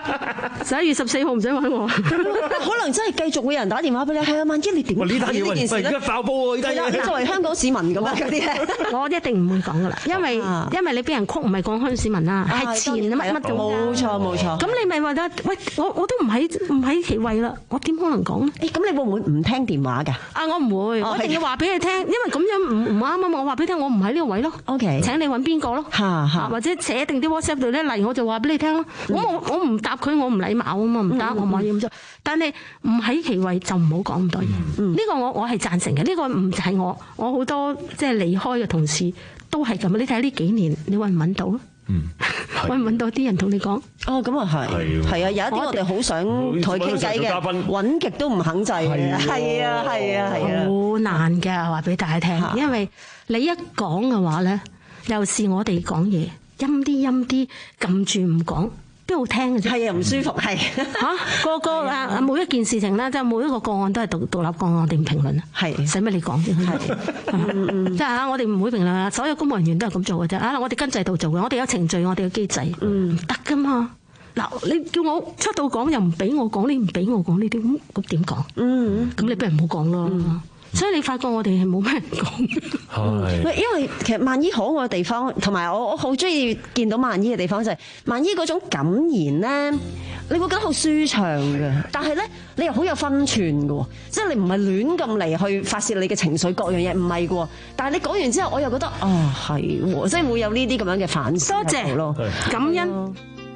十一月十四號唔使揾我。 可能真係繼續會有人打電話俾你，係啊，萬一你點睇呢件事咧？ 而家爆煲喎，呢單嘢。 你作為香港市民咁樣嗰啲咧， 我一定唔會講噶啦，因為因為你俾人曲唔係講香港市民啦，係前乜乜咁。 冇錯冇錯。 咁你咪話得，喂，我我都唔喺唔喺其位啦，我點可能講咧？ 誒，咁你會唔會唔聽電話㗎？ 啊，我唔會，我一定要話俾你聽，因為咁樣唔唔啱啊嘛，我話俾你聽，我唔喺呢個位咯。O K。請你揾邊個咯？或者寫定啲 WhatsApp 度咧，例如我就話俾你聽咯。我我我唔答佢，我唔禮貌啊嘛，唔得，我唔可以咁做。但係唔喺其位就唔好講咁多嘢。呢個我我係贊成嘅，呢個唔係我，我好多即係離開嘅同事都係咁。你睇下呢幾年，你揾唔揾到啊？嗯，揾唔揾到啲人同你講？ 哦，咁啊係，係啊，有一啲我哋好想同佢傾偈嘅，揾極都唔肯制嘅，係啊，係啊，係啊， 好難㗎，話俾大家聽，因為你一講嘅話咧，又是我哋講嘢，陰啲陰啲，撳住唔講。都好聽嘅啫， 係啊，唔舒服係嚇個個啊，每一件事情咧，即係每一個個案都係獨獨立個案，我哋唔評論啊，係使乜你講啫？係，即係嚇我哋唔會評論啊，所有公務人員都係咁做嘅啫。啊，我哋跟制度做嘅，我哋有程序，我哋有機制，唔得噶嘛。嗱，你叫我出到講又唔俾我講，你唔俾我講呢啲，咁咁點講？嗯，咁你不如唔好講咯。所以你發覺我哋係冇咩人講， 係，因為其實萬姨可愛嘅地方，同埋我我好中意見到萬姨嘅地方就係萬姨嗰種感言咧，你會覺得好舒暢嘅，但係咧你又好有分寸嘅，即係你唔係亂咁嚟去發泄你嘅情緒各樣嘢，唔係嘅，但係你講完之後，我又覺得啊係，即係會有呢啲咁樣嘅反思。多謝咯，感恩。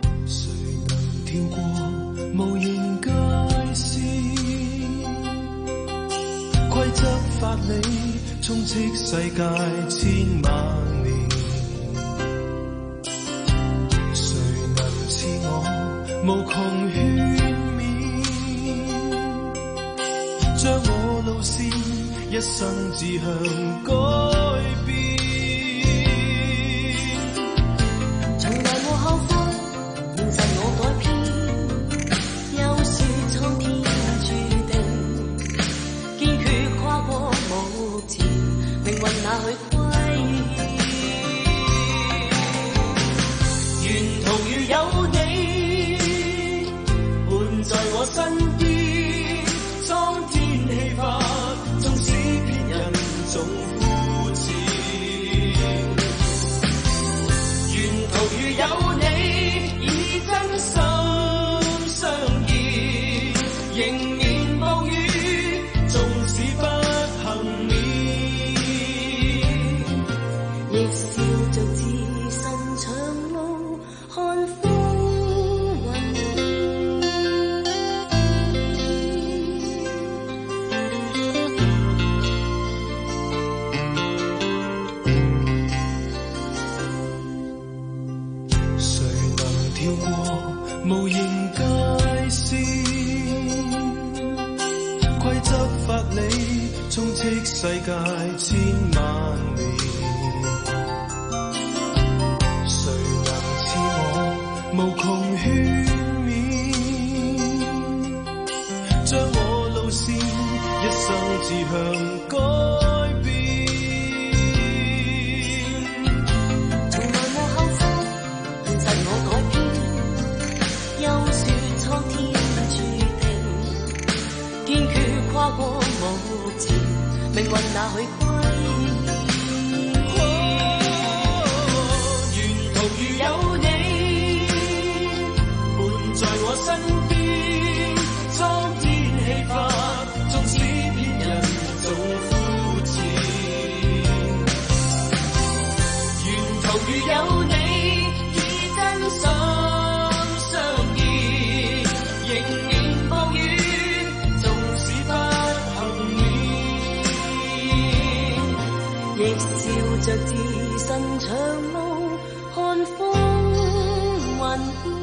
規則法理充斥世界千萬年，誰能似我無窮勸勉，將我路線一生志向改變， 從來無後悔，現實我改變，有時蒼天命運哪去歸？沿途如有你伴在我身邊，蒼天氣化，縱使偏人總膚淺。沿途如有你以真心相依，迎面暴雨，縱使不幸免。亦笑着自身長路看風雲。 誰能跳過無形界線？規則法理充斥世界千萬年。無窮勸勉，將我路線一生志向改變。 從來無後悔，現實我改變，休說蒼天注定，堅決跨過目前，命運哪去歸？沿途如有你在我身邊，蒼天氣化，縱使偏人總膚淺。沿途如有你，以真心相依，迎面暴雨，縱使不幸免，亦笑着自身長路看風雲變。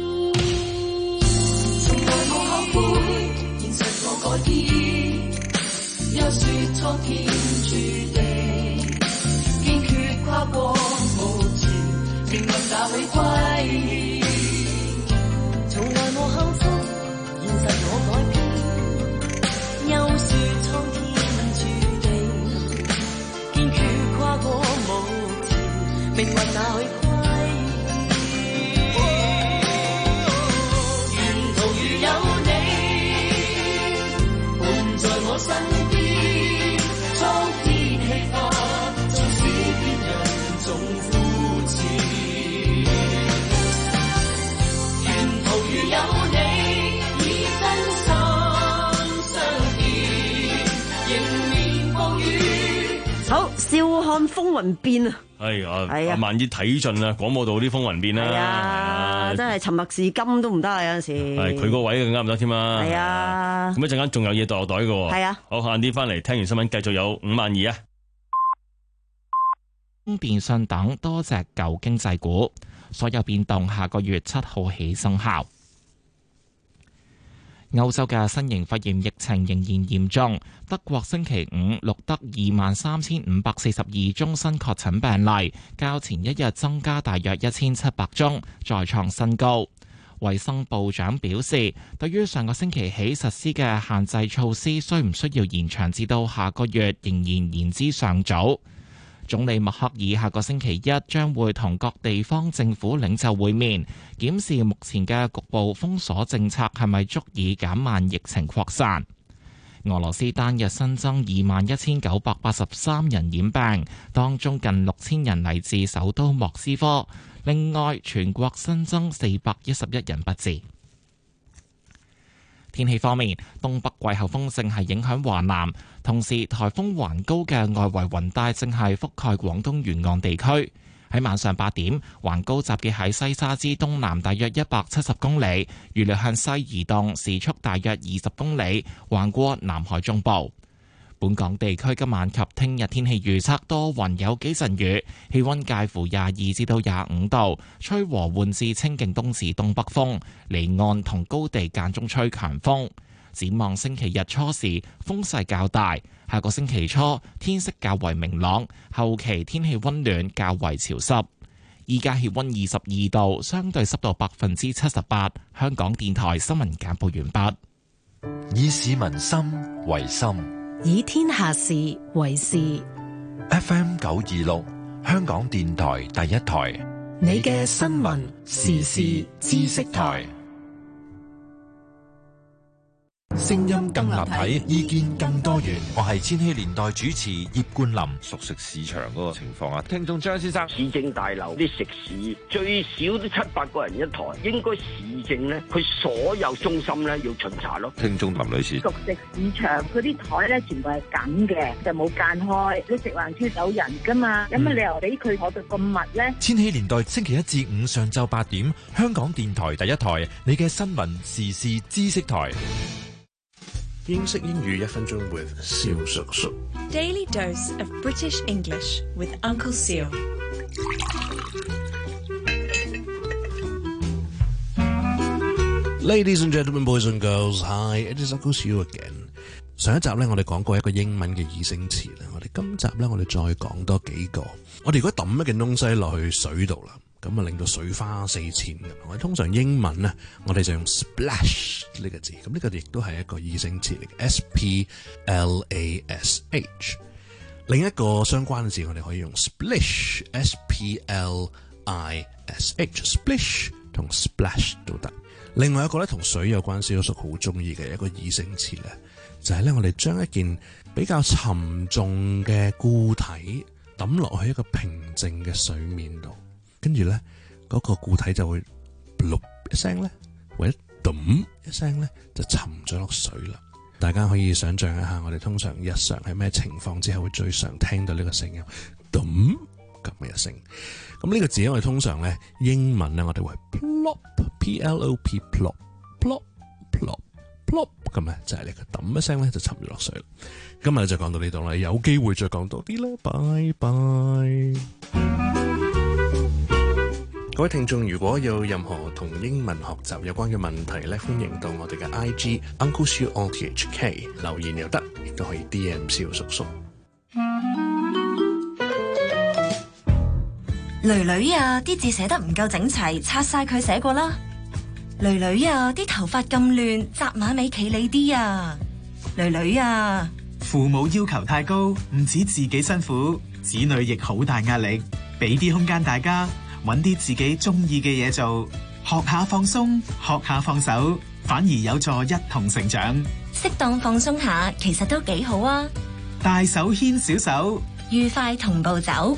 現實我改變，休說蒼天注定，堅決跨過無前，命運哪去歸？從來無後悔，現實我改變，休說蒼天注定，堅決跨過無前，命運哪去歸？ 身邊，蒼天氣化，縱使別人總膚淺。沿途如有你，以真心相見，迎面暴雨。 好，笑看風雲變啊！ 係啊， 係啊， 萬熱睇盡啊，廣播道啲風雲變啦。 係啊，真係沉默是金都唔得啊！有陣時係佢個位更加唔得添啊。 係啊， 咁一陣間仲有嘢墮落袋嘅喎。 係啊， 好，晏啲翻嚟聽完新聞，繼續有五萬二啊。 電信等多隻舊經濟股，所有變動下個月七號起生效。歐洲嘅新型肺炎疫情仍然嚴重，德國星期五錄得二萬三千五百四十二宗新確診病例，較前一日增加大約一千七百宗，再創新高。衛生部長表示，對於上個星期起實施嘅限制措施，需唔需要延長至到下個月，仍然言之尚早。總理默克爾下個星期一將會同各地方政府領袖會面，檢視目前嘅局部封鎖政策係咪足以減慢疫情擴散。俄羅斯單日新增二萬一千九百八十三人染病，當中近六千人嚟自首都莫斯科。另外，全國新增四百一十一人不治。天氣方面，東北季候風正係影響華南，同時颱風環高嘅外圍雲帶正係覆蓋廣東沿岸地區。喺晚上八點，環高集結喺西沙之東南大約一百七十公里，預料向西移動，時速大約二十公里，橫過南海中部。本港地區今晚及聽日天氣預測多雲有幾陣雨，氣溫介乎廿二至到廿五度，吹和緩至清勁東至東北風，離岸同高地間中吹強風。展望星期日初時風勢較大，下個星期初天色較為明朗，後期天氣溫暖較為潮濕。依家氣溫二十二度，相對濕度百分之七十八。香港電台新聞簡報完畢。 以市民心為心， 以天下事為事。 F M 九二六，香港電台第一台， 你嘅新聞時事知識台。聲音更立體，意見更多元。 我係千禧年代主持葉冠霖。 熟食市場嗰個情況啊， 聽眾張先生，市政大樓啲食肆最少都七八個人一台，應該市政咧，佢所有中心咧要巡查咯。 聽眾林女士， 熟食市場嗰啲台咧全部係咁嘅，就冇間開，你食環署走人噶嘛，有乜理由俾佢坐到咁密咧？ 千禧年代星期一至五上晝八點，香港電台第一台，你嘅新聞時事知識台。 英式英語一分鐘 with 蕭叔叔。 Daily dose of British English with Uncle Seal。 Ladies and gentlemen, boys and girls, hi, it is Uncle Seal again。上一集咧，我哋講過一個英文嘅擬聲詞啦，我哋今集咧，我哋再講多幾個。我哋如果抌一件東西落去水度啦，咁啊令到水花四濺嘅。我哋通常英文咧，我哋就用 splash 呢個字，咁呢個亦都係一個擬聲詞嚟嘅 ，S P L A S H。另一個相關嘅字，我哋可以用 splish，S P L I S H，splish 同 splash 都得。另外一個咧，同水有關，小叔好中意嘅一個擬聲詞咧，就係咧，我哋將一件比較沉重嘅固體抌落去一個平靜嘅水面度，跟住咧嗰個固體就會碌一聲咧，或者咚一聲咧就沉咗落水啦。大家可以想象一下，我哋通常日常喺咩情況之下會最常聽到呢個聲音咚咁嘅一聲。咁呢個字我哋通常咧英文咧我哋會 plop，P L O P plop plop plop plop 咁咧就係你個揼一聲咧就沉咗落水啦。今日就講到呢度啦，有機會再講多啲啦，拜拜。各位聽眾，如果有任何同英文學習有關嘅問題咧，歡迎到我哋嘅 I G Uncle Siu O T H K 留言又得，亦都可以 D M 蕭叔叔。 囡囡啊，啲字寫得唔夠整齊，拆晒佢寫過啦。囡囡啊，啲頭髮咁亂，紮馬尾企理啲啊。囡囡啊， 父母要求太高，唔止自己辛苦，子女亦好大壓力。俾啲空間大家，搵啲自己中意嘅嘢做，學下放鬆，學下放手，反而有助一同成長。 適當放鬆下，其實都幾好啊！ 大手牽小手， 愉快同步走。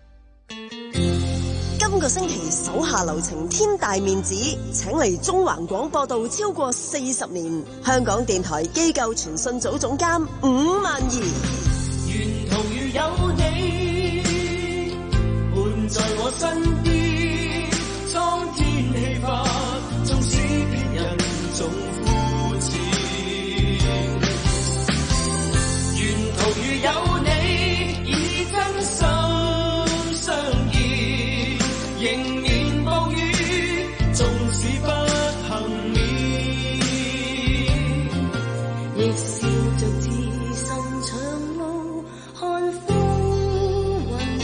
今個星期手下留情天大面子，請嚟中環廣播道超過四十年香港電台機構傳訊組總監伍萬儀。 沿途如有你伴在我身邊，蒼天氣魄，縱使別人總膚淺。沿途如有你，以真心相依，迎面暴雨，縱使不幸免，亦笑着自信長路看風雲。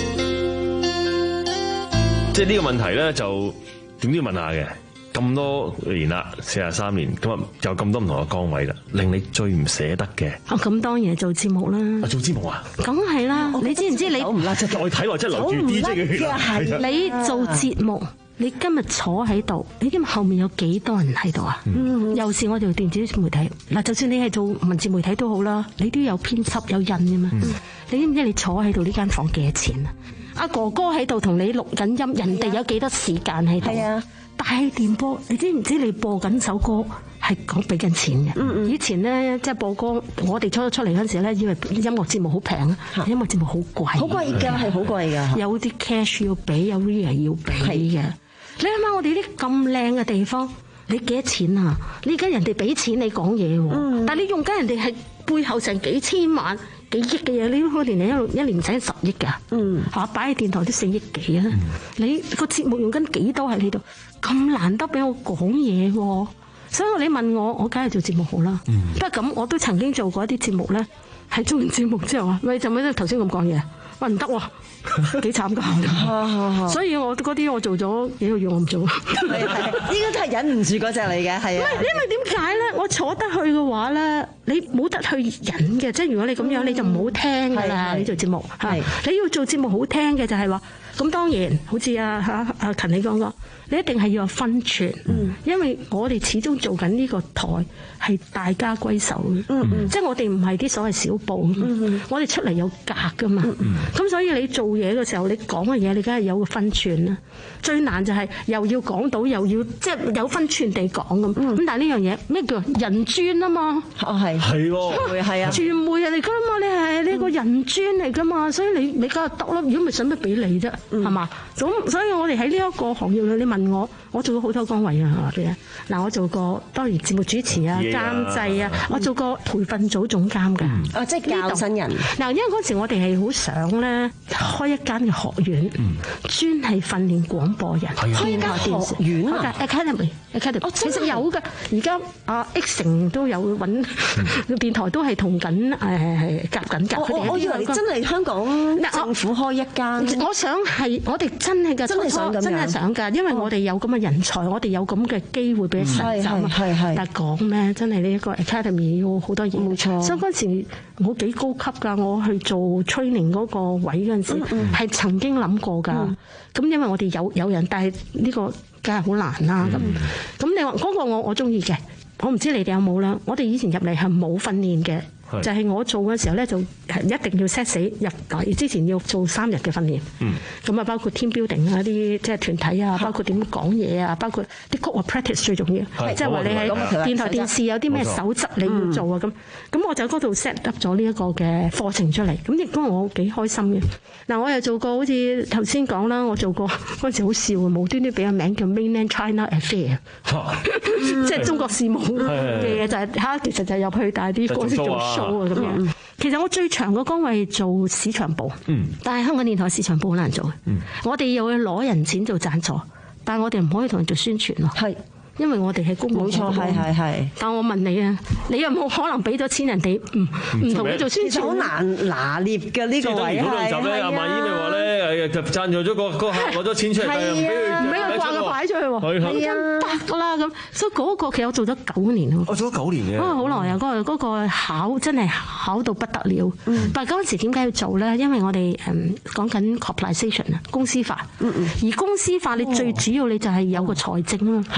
即係呢個問題咧，就點都要問下嘅。咁多年啦，四十三年，咁啊有咁多唔同嘅崗位啦，令你最唔捨得嘅。 哦，咁當然係做節目啦。 啊，做節目啊？ 梗係啦，你知唔知你走唔甩啫？我睇落真係留住 D J 嘅血啊！ 你做節目，你今日坐喺度，你今日後面有幾多人喺度啊？嗯，又是我哋電子媒體嗱，就算你係做文字媒體都好啦，你都有編輯有印㗎嘛。嗯、你知唔知你坐喺度呢間房幾多錢啊？阿哥哥喺度同你錄緊音，人哋有幾多時間喺度？係啊。大電波，你知唔知你播緊首歌係講俾緊錢嘅？嗯嗯。以前咧，即係播歌，我哋初出嚟嗰陣時咧，以為音樂節目好平啊，音樂節目好貴， 好貴㗎，係好貴㗎。 有啲 cash 要俾，有啲嘢要俾嘅。你諗下，我哋啲咁靚嘅地方，你幾多錢啊？你而家人哋俾錢你講嘢喎，嗯、但係你用緊人哋係背後成幾千萬、幾億嘅嘢，你可能你一路一年唔使十億㗎，嗯，嚇擺喺電台都四億幾啊！嗯、你個節目用緊幾多喺呢度？咁難得俾我講嘢喎，所以你問我，我梗係做節目好啦。嗯、不過咁，我都曾經做過一啲節目咧，係做完節目之後啊，咪就咪頭先咁講嘢，話唔得喎。幾慘㗎，所以我嗰啲我做咗幾個月我唔做， 係係，應該都係忍唔住嗰隻嚟嘅，係啊。唔係， 因為點解咧？我坐得去嘅話咧，你冇得去忍嘅，即係如果你咁樣，你就唔好聽㗎啦。你做節目係，你要做節目好聽嘅就係話，咁當然好似阿嚇阿勤你講過，你一定係要有分寸，嗯、因為我哋始終做緊呢個台係大家閨手嘅，嗯嗯、即係我哋唔係啲所謂小報，嗯、我哋出嚟有格㗎嘛，咁、嗯、所以你做嘢嘅時候，你講嘅嘢你梗係有個分寸啦。最難就係又要講到，又要即係有分寸地講咁。咁、嗯、但係呢樣嘢咩叫人專啊嘛？ 哦係係喎，係啊， 傳媒嚟㗎嘛，你係呢個人專嚟㗎嘛，所以你你梗係得啦。如果咪使乜俾你啫，係嘛、嗯？咁所以我哋喺呢一個行業裏，你問我，我做過好多崗位啊，係咪啊？嗱，我做過當然節目主持啊、監製啊，我做過培訓組總監㗎。 啊、嗯，即係教新人。 嗱，因為嗰時我哋係好想咧開一間嘅學院，嗯、專係訓練廣播人。開一間學院啊 ？Academy，Academy， 哦，其實有㗎。而家啊 X 城都有揾、嗯、電台都係同緊誒係夾緊夾。 我我以為真係香港政府開一間。 我想係我哋真係㗎，真係想咁真係想㗎，因為我哋有咁嘅人才，我哋有咁嘅機會俾實習啊。係係。但係講咩？真係呢一個 Academy 要好多嘢。冇錯。所以嗰時我幾高級㗎，我去做 training 嗰個位嗰陣時，係、嗯嗯、曾經諗過㗎。咁、嗯、因為我哋有有人，但係呢個梗係好難啦。咁咁、嗯、你話嗰個我我中意嘅，我唔知你哋有冇啦。我哋以前入嚟係冇訓練嘅。就係我做嘅時候咧，就係一定要 set 死入嚟之前要做三日嘅訓練。嗯。咁啊，包括 team building 啊，啲即係團體啊，包括點講嘢啊，包括啲 code of practice 最重要。係。即係話你喺電台電視有啲咩守則你要做啊咁。咁我就喺嗰度 set up 咗呢一個嘅課程出嚟。咁亦都我幾開心嘅。嗱，我又做過好似頭先講啦，我做過嗰陣時好笑嘅，無端端俾個名叫 Mainland China Affair，即係中國事務嘅嘢就係嚇，其實就入去帶啲歌星做 show。咁樣，嗯、其實我最長個崗位做市場部，嗯、但係香港電台市場部好難做。嗯、我哋又要攞人錢做贊助，但係我哋唔可以同人做宣傳咯。係。因為我哋係公共冇錯，係係係。但我問你啊，你有冇可能俾咗錢人哋唔唔同你做宣傳？好難拿捏嘅呢個位係。係啊。 阿馬姨你話咧，誒贊助咗個個客攞咗錢出嚟，但係唔俾佢唔俾佢掛個牌出去喎。係係。得啦咁，所以嗰個其實我做咗九年喎。 我做咗九年嘅。 嗰個好耐啊！嗰個嗰個考真係考到不得了。但係嗰陣時點解要做咧？因為我哋誒講緊 corporatization 啊，公司化。而公司化你最主要你就係有個財政啊嘛。係係。咁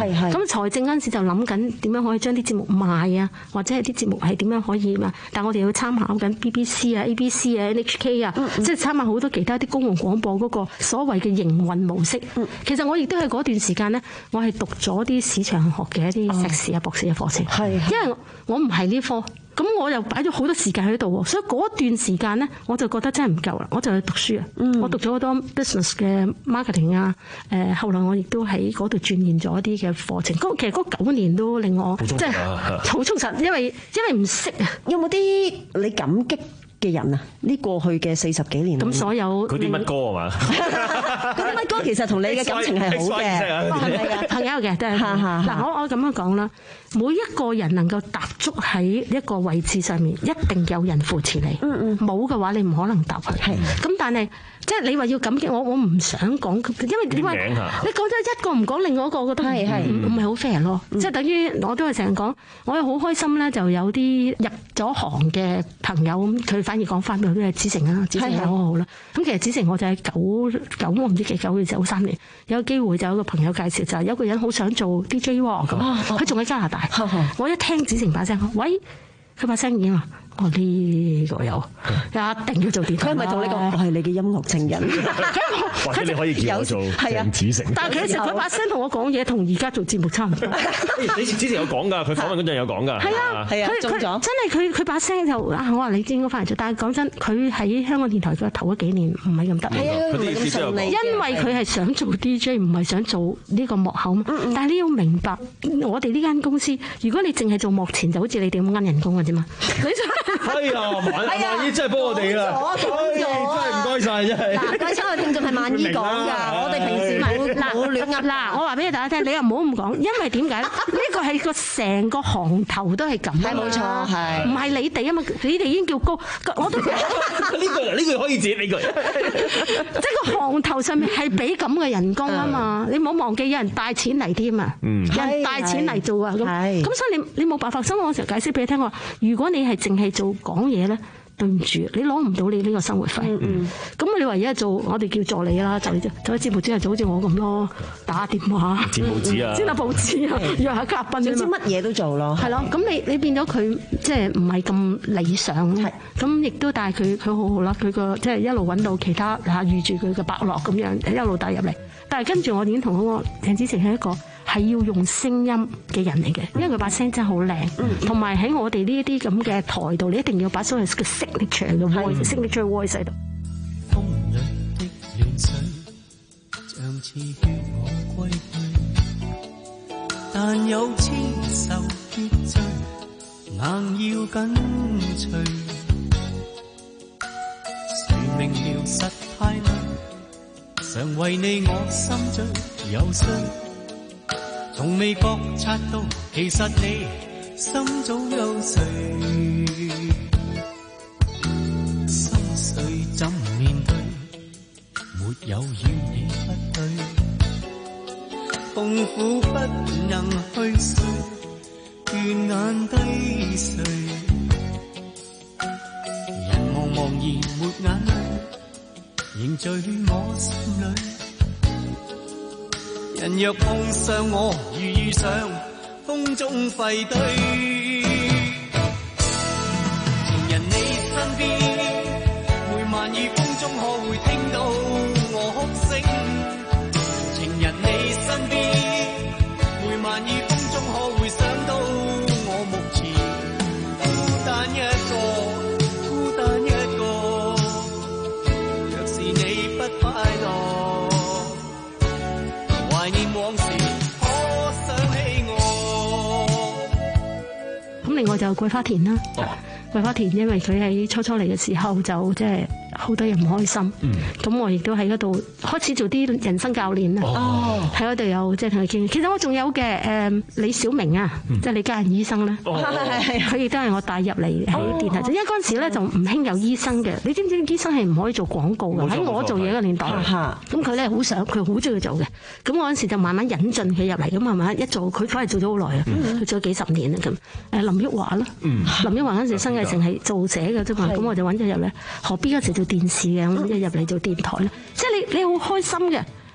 咁財政嗰陣時就諗緊點樣可以將啲節目賣啊，或者係啲節目係點樣可以嘛？但我哋要參考緊 B B C 啊、A B C 啊、N H K 啊，嗯嗯、即係參考好多其他啲公共廣播嗰個所謂嘅營運模式。嗯、其實我亦都係嗰段時間呢，我係讀咗啲市場學嘅一啲碩士啊、博士嘅課程。係、嗯，因為我唔係呢科。咁我又擺咗好多時間喺度喎，所以嗰段時間咧，我就覺得真係唔夠啦，我就去讀書啊。嗯、我讀咗好多 business 嘅 marketing 啊，誒，後來我亦都喺嗰度鑽研咗一啲嘅課程。嗰其實嗰九年都令我即係好充實，因為因為唔識啊。 有冇啲你感激嘅人啊？呢過去嘅四十幾年， 咁所有嗰啲乜歌啊嘛？ 嗰啲乜歌其實同你嘅感情係好嘅，係咪啊？ 朋友嘅，都係嗱，我我咁樣講啦。每一個人能夠踏足喺一個位置上面，一定有人扶持你。嗯嗯，冇嘅話，你唔可能踏去。係咁，但係即係你話要感激我，我唔想講，因為點解？你講咗一個唔講另外一個，我覺得係係唔係好 fair 咯？即係等於我都係成日講，我又好開心咧，就有啲入咗行嘅朋友咁，佢反而講翻俾我都係子成啦，子成好好啦。咁其實子成我就係九九我唔知幾九嘅九三年有個機會就有個朋友介紹，就係有個人好想做 D J 喎，咁佢仲喺加拿大。我一聽子成把聲，喂，佢把聲已經話。我呢個有，一定要做電台。佢係咪同你講？我係你嘅音樂情人。 或者你可以叫我做鄭子誠。 但係其實佢把聲同我講嘢，同而家做節目差唔多。 你之前有講㗎，佢訪問嗰陣有講㗎。 係啊，係啊，中咗。真係佢佢把聲就啊，我話你應該翻嚟做。但係講真，佢喺香港電台嘅頭嗰幾年唔係咁得。係啊，唔係咁順利。因為佢係想做 D J， 唔係想做呢個幕後嘛。但係你要明白，我哋呢間公司，如果你淨係做幕前，就好似你哋咁奀人工嘅啫嘛。 哎呀，萬萬姨真係幫我哋啦！哎，真係唔該晒，真係。 嗱，各位親愛聽眾係萬姨講㗎，我哋平時冇冇亂噏。 嗱，我話俾大家聽，你又唔好咁講，因為點解咧？呢個係個成個行頭都係咁。係冇錯，係。唔係你哋啊嘛？你哋已經叫高，我都。呢句呢句可以剪呢句。 即係個行頭上面係俾咁嘅人工啊嘛！你唔好忘記有人帶錢嚟添啊！有人帶錢嚟做啊！咁咁所以你你冇辦法。所以我成日解釋俾你聽，我話如果你係淨係做講嘢咧，對唔住，你攞唔到你呢個生活費。咁、嗯嗯、你話而家做我哋叫助理啦，就做啲節目之後就好似我咁咯，打電話、 剪報紙啊、 剪下報紙啊，約下嘉賓， 總之乜嘢都做咯。 係咯，咁你你變咗佢即係唔係咁理想。係咁亦都，但係佢佢好好啦，佢個即係一路揾到其他嚇預住佢嘅伯樂咁樣一路帶入嚟。但係跟住我已經同我鄭子誠係一個。係要用聲音嘅人嚟嘅，因為佢把聲真係好靚，同埋喺我哋呢一啲咁嘅台度，你一定要把所謂嘅 signature 嘅 voice、signature voice 喺度。 風裏的亂水，像似勸我歸去，但有千愁結聚，硬要緊隨。誰明了實太累，常為你我心醉有傷。從未覺察到，其實你心早有誰？心碎怎面對？沒有與你不對，痛苦不能去睡，倦眼低垂。人茫茫然沒眼淚，凝聚我心裏。人若碰上我，如遇上風中廢堆。情人你身邊，每晚雨風中可會聽到我哭聲？情人你身邊，每晚雨風中可會想到我目前孤單一個，孤單一個。若是你不快樂，懷念往事，可想起我。 咁另外就桂花田啦，哦、桂花田因為佢喺初初嚟嘅時候就即係好多人唔開心，咁、嗯、我亦都喺嗰度開始做啲人生教練啦，喺嗰度有即係同佢傾。其實我仲有嘅誒李小明啊，嗯、即係李家仁醫生咧，佢亦都係我帶入嚟喺電台。哦、因為嗰陣時咧就唔興有醫生嘅，你知唔知醫生係唔可以做廣告嘅？喺我做嘢嘅年代，咁佢咧好想，佢好中意做嘅。咁我嗰陣時就慢慢引進佢入嚟，咁慢慢一做，佢反而做咗好耐啊，佢、嗯、做咗幾十年啦咁。誒林旭華啦，嗯、林旭華嗰陣時新藝城係做寫嘅啫嘛，咁我就揾咗入嚟。何必嗰時做電視嘅，咁一入嚟做電台咧，即係你你好開心嘅。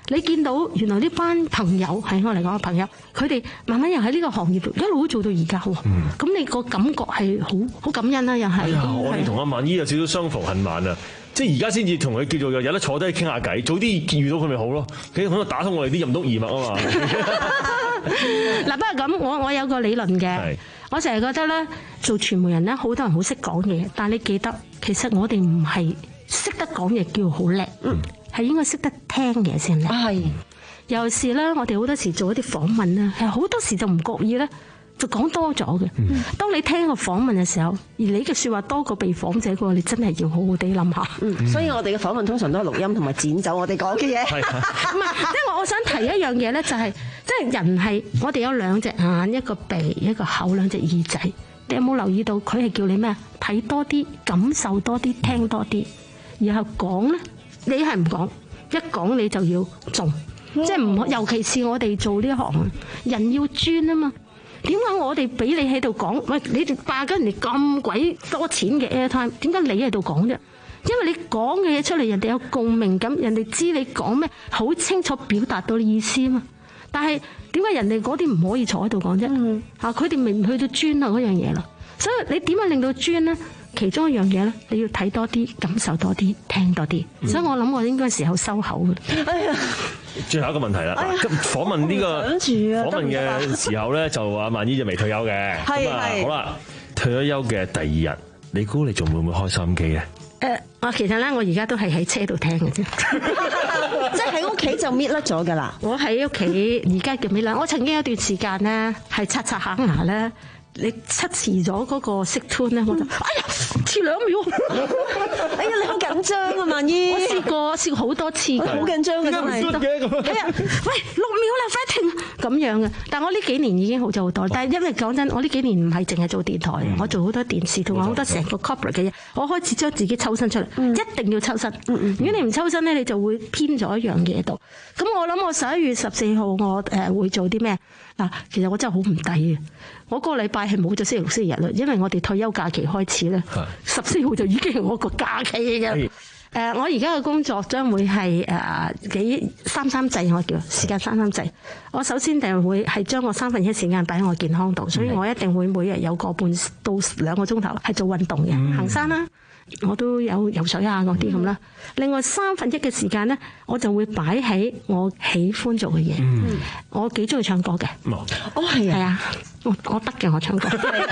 你見到原來呢班朋友係我嚟講嘅朋友，佢哋慢慢又喺呢個行業度一路都做到而家喎。咁、嗯、你個感覺係好好感恩啦，又係。 哎呀，我哋同阿萬姨有少少相逢恨晚啊！即係而家先至同佢叫做有得坐低傾下偈，早啲遇到佢咪好咯。佢可能打通我哋啲任督二脈啊嘛。 嗱，不過咁，我我有個理論嘅，我成日覺得咧，做傳媒人咧，好多人好識講嘢，但係你記得，其實我哋唔係識得講嘢叫好叻，嗯，係應該識得聽嘢先叻。係，尤其是咧，我哋好多時做一啲訪問咧，係好多時就唔覺意咧，就講多咗嘅。嗯，當你聽個訪問嘅時候，而你嘅説話多過被訪者嘅話，你真係要好好地諗下。 嗯，所以我哋嘅訪問通常都係錄音同埋剪走我哋講嘅嘢。係， 唔係，因為我想提一樣嘢咧，就係即係人係我哋有兩隻眼、一個鼻、一個口、兩隻耳仔。你有冇留意到佢係叫你咩？睇多啲、感受多啲、聽多啲，然後講咧，你係唔講，一講你就要做，即係唔，尤其是我哋做呢行，人要專啊嘛。點解我哋俾你喺度講？喂，你哋霸緊人哋咁鬼多錢嘅 airtime， 點解你喺度講啫？因為你講嘅嘢出嚟，人哋有共鳴感，人哋知你講咩，好清楚表達到你意思啊嘛。但係點解人哋嗰啲唔可以坐喺度講啫？嗯、啊，佢哋未去到專啊嗰樣嘢啦。所以你點樣令到專咧？其中一樣嘢咧，你要睇多啲，感受多啲，聽多啲。嗯、所以我諗我應該時候收口嘅。哎呀！ 最後一個問題啦，咁訪問呢個訪問嘅時候咧，就阿萬姨就未退休嘅。係係。好啦，退咗休嘅第二日，你估你仲會唔會開收音機咧？ 誒，我其實咧，我而家都係喺車度聽嘅啫， 即係喺屋企就搣甩咗㗎啦。 我喺屋企而家叫搣甩。我曾經有段時間咧，係刷刷下牙咧。你出遲咗嗰個色 tune 咧，我就哎呀遲兩秒， 哎呀你好緊張啊萬姨！ 我試過試過好多次， 好緊張嘅真係。 係啊，喂六秒啦，快停咁樣嘅。但係我呢幾年已經好咗好多，但係因為講真，我呢幾年唔係淨係做電台，嗯、我做好多電視同埋好多成個 corporate 嘅嘢，我開始將自己抽身出嚟，嗯、一定要抽身。嗯嗯、如果你唔抽身咧，你就會偏咗一樣嘢度。咁我諗我十一月十四號我誒會做啲咩？嗱，其實我真係好唔抵嘅。我個禮拜係冇咗星期六、星期日啦，因為我哋退休假期開始咧，十四號就已經係我個假期嘅。誒，我而家嘅工作將會係誒幾三三制，我叫時間三三制。我首先就會係將我三分一時間擺喺我健康度，所以我一定會每日有個半到兩個鐘頭係做運動嘅，嗯、行山啦。我都有游水啊嗰啲咁啦，另外三分一嘅時間咧，我就會擺喺我喜歡做嘅嘢。嗯、我幾中意唱歌嘅。哦，係啊，係啊，我我得嘅，我唱歌。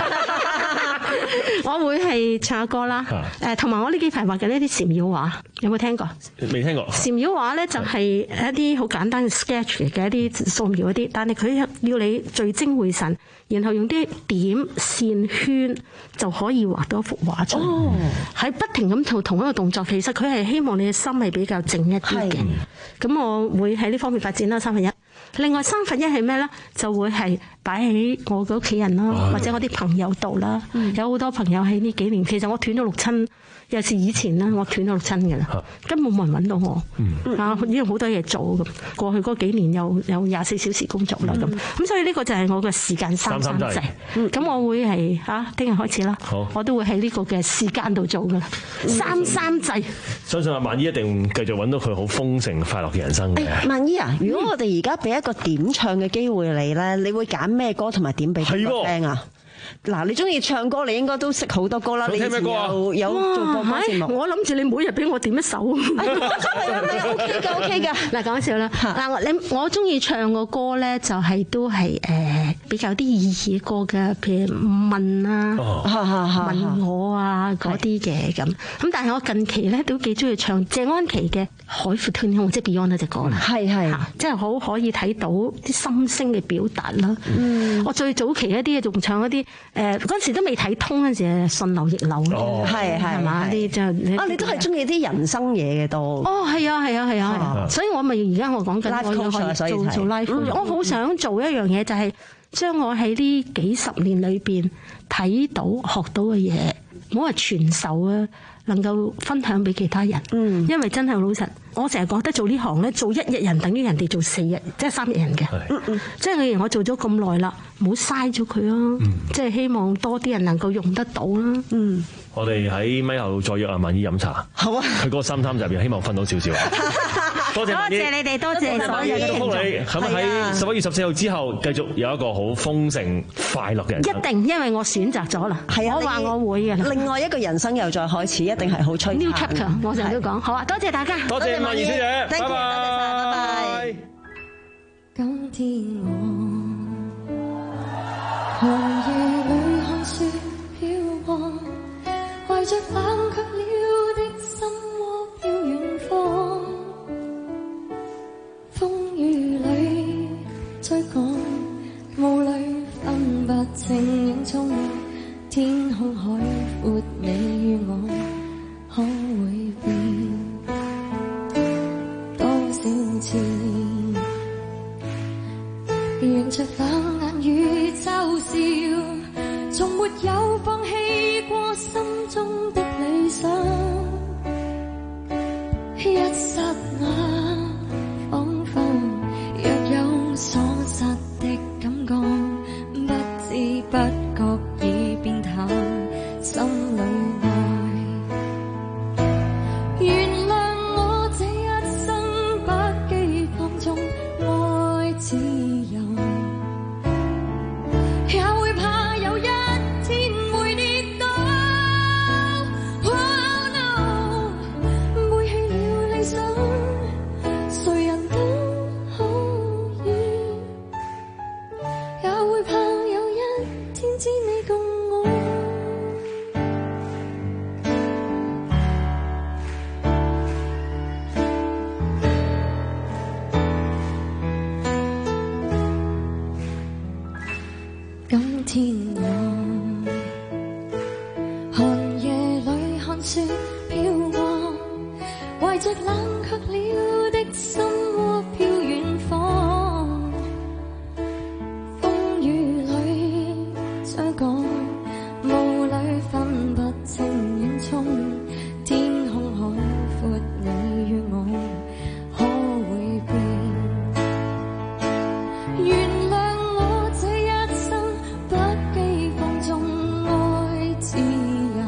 我會係唱下歌啦，誒，同埋我呢幾排畫緊一啲禪繞畫，有冇聽過？ 未聽過。 禪繞畫咧就係一啲好簡單嘅 sketch 嘅一啲素描嗰啲，但係佢要你聚精會神，然後用啲點線圈就可以畫到一幅畫出嚟。哦，喺不停咁做同一個動作，其實佢係希望你嘅心係比較靜一啲嘅。咁我會喺呢方面發展啦，三分一。另外三分一係咩咧？就會係擺喺我嘅屋企人啦，哦、或者我啲朋友度啦。嗯、有好多朋友喺呢幾年，其實我斷咗六親，尤其是以前啦，我斷咗六親嘅啦，根本冇人揾到我。嗯、啊，因為好多嘢做咁，過去嗰幾年又有廿四小時工作啦咁，咁、嗯、所以呢個就係我嘅時間三三制。咁、嗯、我會係嚇聽日開始啦，好我都會喺呢個嘅時間度做噶啦，嗯、三三制。 相信阿萬姨一定繼續揾到佢好豐盛快樂嘅人生嘅。 欸、萬姨啊，如果我哋而家俾一個點唱嘅機會你咧，你會揀咩歌同埋點俾邊個聽啊？嗱，你中意唱歌，你應該都識好多歌啦。你以前有有做過咩節目？ 我諗住你每日俾我點一首。 係啊，OK 㗎，OK 㗎。 嗱，講笑啦。嗱，你我中意唱個歌咧，就係都係誒比較啲意義嘅歌嘅，譬如問啊、問我啊嗰啲嘅咁。咁但係我近期咧都幾中意唱謝安琪嘅《海闊天空》，即係 Beyond 嗰隻歌啦。係係，即係好可以睇到啲心聲嘅表達啦。嗯，我最早期一啲仲唱一啲。誒嗰陣時都未睇通嗰陣時，順流逆流咯，係係嘛啲就啊，你都係中意啲人生嘢嘅多。哦，係啊，係啊，係啊，所以我咪而家我講緊我要可以做做 life coach。我好想做一樣嘢，就係將我喺呢幾十年裏邊睇到學到嘅嘢，唔好話傳授啊，能夠分享俾其他人。嗯，因為真係老實，我成日覺得做呢行咧，做一日人等於人哋做四日，即係三日人嘅。嗯嗯，即係既然我做咗咁耐啦，唔好嘥咗佢啊！即係希望多啲人能夠用得到啦。嗯， 我哋喺咪後再約阿萬姨飲茶。 好啊！ 佢嗰個三三集入，希望分到少少。多謝萬姨， 多謝你哋，多謝所有嘅聽眾。 咁喺十一月十四號之後，繼續有一個好豐盛、快樂嘅人生。 一定，因為我選擇咗啦。 係啊， 我話我會嘅。 另外一個人生又再開始，一定係好璀璨。 New chapter， 我成日都講。好啊，多謝大家。 多謝萬姨小姐，拜拜。 多謝晒，拜拜。 今天我寒夜裏看雪飄過，懷着冷卻了的心窩飄遠方。風雨裏追趕，霧裏分不清影蹤。天空海闊，你與我可會變？多少次迎着冷眼與嘲笑，從沒有放棄過心中的理想。一剎那，彷彿若有所失的感覺，不知不覺已變淡，心裏愛。原諒我這一生不羈放縱愛自由，也會怕有一天會跌倒。Oh no， 背棄了理想，誰人都可以，也會怕有一天知你共我。今天我寒夜裏看雪飄過，懷着冷卻了的心窩飄遠方。風雨裏追趕，霧裏分不清影蹤。天空海闊，你與我可會變？原諒我這一生不羈放縱愛自由，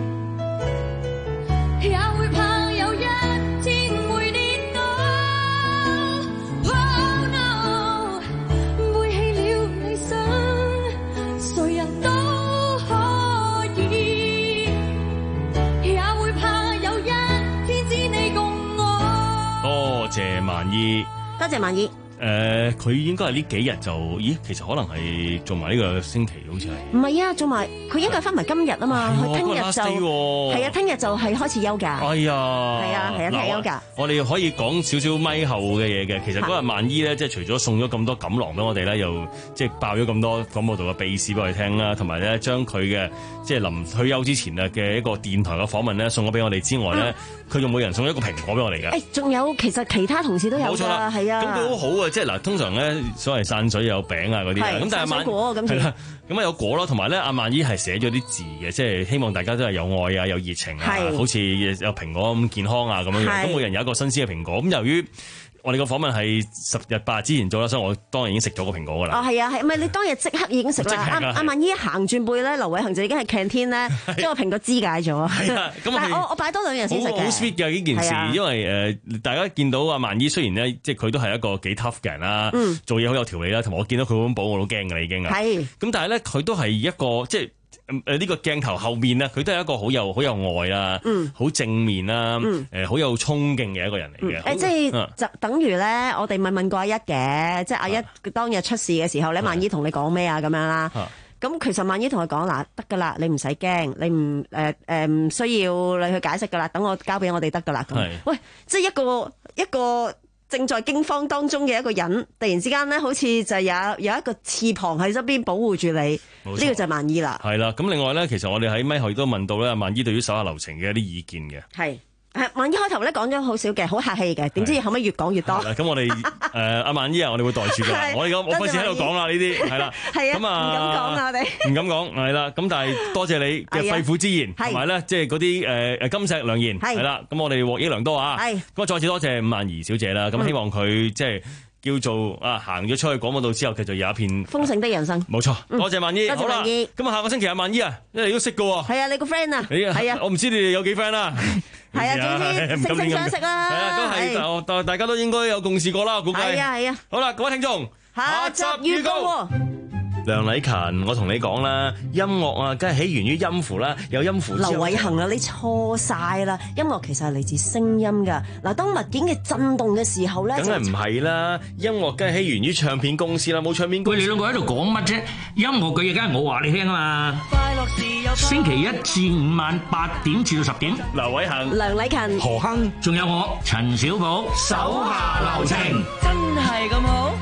也會怕有一天會跌倒。Oh no， 背棄了理想，誰人都可以，也會怕有一天知你共我。 多謝萬姨， 多謝萬姨。 誒，佢應該係呢幾日就，咦，其實可能係做埋呢個星期，好似係。 唔係啊，做埋佢應該翻埋今日啊嘛，佢聽日就係啊，聽日就係開始休假。 哎呀， 係啊係啊，聽日休假。 我哋可以講少少咪後嘅嘢嘅，其實嗰日萬姨咧，即係除咗送咗咁多錦囊俾我哋咧，又即係爆咗咁多廣播道嘅秘史俾我哋聽啦，同埋咧將佢嘅即係臨退休之前啊嘅一個電台嘅訪問咧送咗俾我哋之外咧，佢仲每人送一個蘋果俾我哋嘅。 誒，仲有其實其他同事都有㗎，冇錯啦，係啊。 咁都好好啊，即係嗱，通常咧所謂散水有餅啊嗰啲，咁但係萬係啦，咁啊有果咯，同埋咧阿萬姨係寫咗啲字嘅，即係希望大家都係有愛啊，有熱情啊，好似有蘋果咁健康啊咁樣樣，咁每人有一個新鮮嘅蘋果。咁由於我哋個訪問係十日八日之前做啦，所以我當然已經食咗個蘋果噶啦。 哦，係啊，係，唔係你當日即刻已經食啦？阿阿萬姨一行轉背咧，劉偉恒就已經係 canteen 咧，將個蘋果肢解咗。係啊，咁但係我我擺多兩日先食嘅。好 sweet 嘅呢件事，因為誒大家見到阿萬姨雖然咧，即係佢都係一個幾 tough 嘅人啦，做嘢好有條理啦，同埋我見到佢咁補我都驚㗎啦已經啊。係。咁但係咧，佢都係一個即係。誒呢個鏡頭後面咧，佢都係一個好有好有愛啦，好、嗯、正面啦，誒、嗯、好有衝勁嘅一個人嚟嘅。誒、嗯、即係就等於咧，我哋問問過阿一嘅，即係阿一當日出事嘅時候咧，萬姨同你講咩啊咁樣啦。咁其實萬姨同佢講嗱，得㗎啦，你唔使驚，你唔誒誒唔需要你去解釋㗎啦，等我交俾我哋得㗎啦。咁，喂，即係一個一個。正在驚慌當中嘅一個人，突然之間咧，好似就有有一個翅膀喺側邊保護住你，呢個就係萬姨啦。係啦，咁另外咧，其實我哋喺咪後亦都問到咧，萬姨對於手下留情嘅一啲意見嘅。係。誒，萬姨開頭咧講咗好少嘅，好客氣嘅，點知後尾越講越多。咁我哋誒阿萬姨啊，我哋會袋住㗎。我哋咁，我費事喺度講啦呢啲，係啦。係啊，咁啊，唔敢講啊，我哋唔敢講，係啦。咁但係多謝你嘅肺腑之言，同埋咧，即係嗰啲誒誒金石良言，係啦。咁我哋獲益良多啊。係。咁啊，再次多謝伍萬儀小姐啦。咁希望佢即係叫做啊行咗出去廣播道之後，佢就有一片豐盛的人生。 冇錯，多謝萬姨。 多謝萬姨。 咁啊，下個星期阿萬姨啊，因為你都識㗎喎。 係啊，你個 friend 啊。 係啊，我唔知你哋有幾 friend 啦。 係啊，總之惺惺相惜啦。 係啊，都係大家都應該有共事過啦，估計。 係啊係啊。 好啦，各位聽眾， 下集預告。 梁禮勤，我同你講啦，音樂啊，梗係起源於音符啦，有音符之後。 劉偉恒啊，你錯晒啦！音樂其實係嚟自聲音噶。嗱，當物件嘅震動嘅時候咧， 梗係唔係啦，音樂梗係起源於唱片公司啦，冇唱片公司。 喂，你兩個喺度講乜啫？音樂嘅嘢梗係我話你聽啊嘛。星期一至五晚八點至到十點， 劉偉恒、 梁禮勤、 何亨，仲有我陳小寶，手下留情， 真係咁好。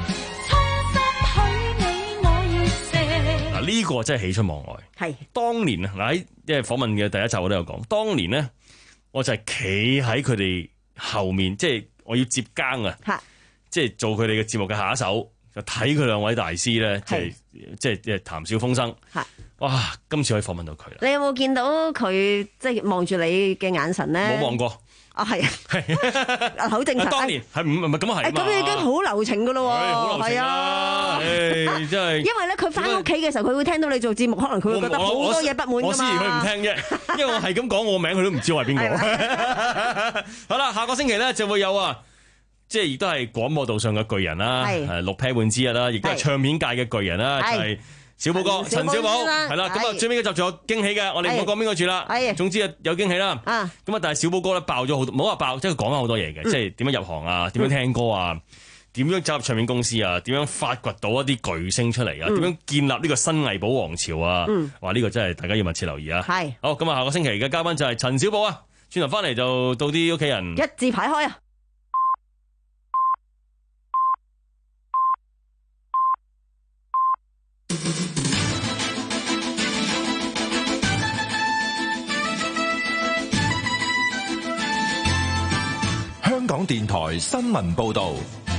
嗱，呢個真係喜出望外。 係當年啊，嗱喺即係訪問嘅第一集我都有講，當年咧我就係企喺佢哋後面，即係我要接更啊，即係做佢哋嘅節目嘅下一手，就睇佢兩位大師咧，即係即係即係談笑風生。哇！今次可以訪問到佢啦。 你有冇見到佢即係望住你嘅眼神咧？ 冇望過。 啊，係啊，係好正常。 當年係唔唔係咁係嘛？ 咁已經好流情噶咯喎，係啊， 真係。因為咧，佢翻屋企嘅時候，佢會聽到你做節目，可能佢會覺得好多嘢不滿㗎嘛。 我思疑佢唔聽啫，因為我係咁講我名，佢都唔知我係邊個。好啦，下個星期咧就會有啊，即係亦都係廣播道上嘅巨人啦，係六 pair 半之一啦，亦都係唱片界嘅巨人啦，就係小寶哥陳小寶，係啦。咁啊，最尾嗰集仲有驚喜嘅，我哋唔好講邊個住啦。總之啊，有驚喜啦。咁啊，但係小寶哥咧爆咗好多，唔好話爆，即係佢講咗好多嘢嘅，即係點樣入行啊，點樣聽歌啊，點樣走入唱片公司啊，點樣發掘到一啲巨星出嚟啊，點樣建立呢個新藝寶王朝啊。哇，呢個真係大家要密切留意啊。係。好，咁啊，下個星期嘅嘉賓就係陳小寶啊。轉頭翻嚟就到啲屋企人一字排開啊。 香港電台新聞報導，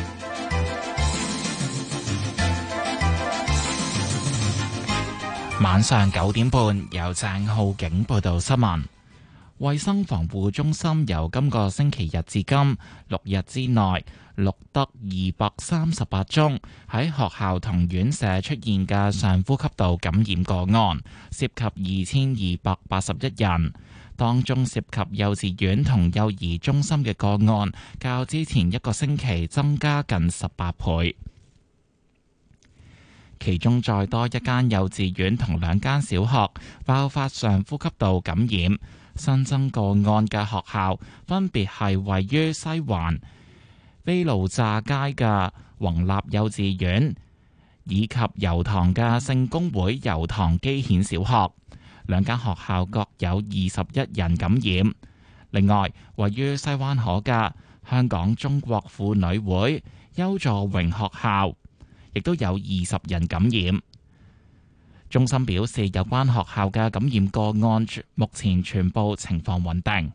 晚上九點半由鄭浩景報道新聞。衛生防護中心由今個星期日至今六日之內錄得二百三十八宗喺學校同院舍出現嘅上呼吸道感染個案，涉及二千二百八十一人。當中涉及幼稚園同幼兒中心嘅個案，較之前一個星期增加近十八倍。其中再多一間幼稚園同兩間小學爆發上呼吸道感染，新增個案嘅學校分別係位於西環卑路乍街嘅宏立幼稚園，以及油塘嘅聖公會油塘基顯小學。兩間學校各有二十一人感染。另外，位於西灣河嘅香港中國婦女會邱助榮學校，亦都有二十人感染。中心表示，有關學校嘅感染個案目前全部情況穩定。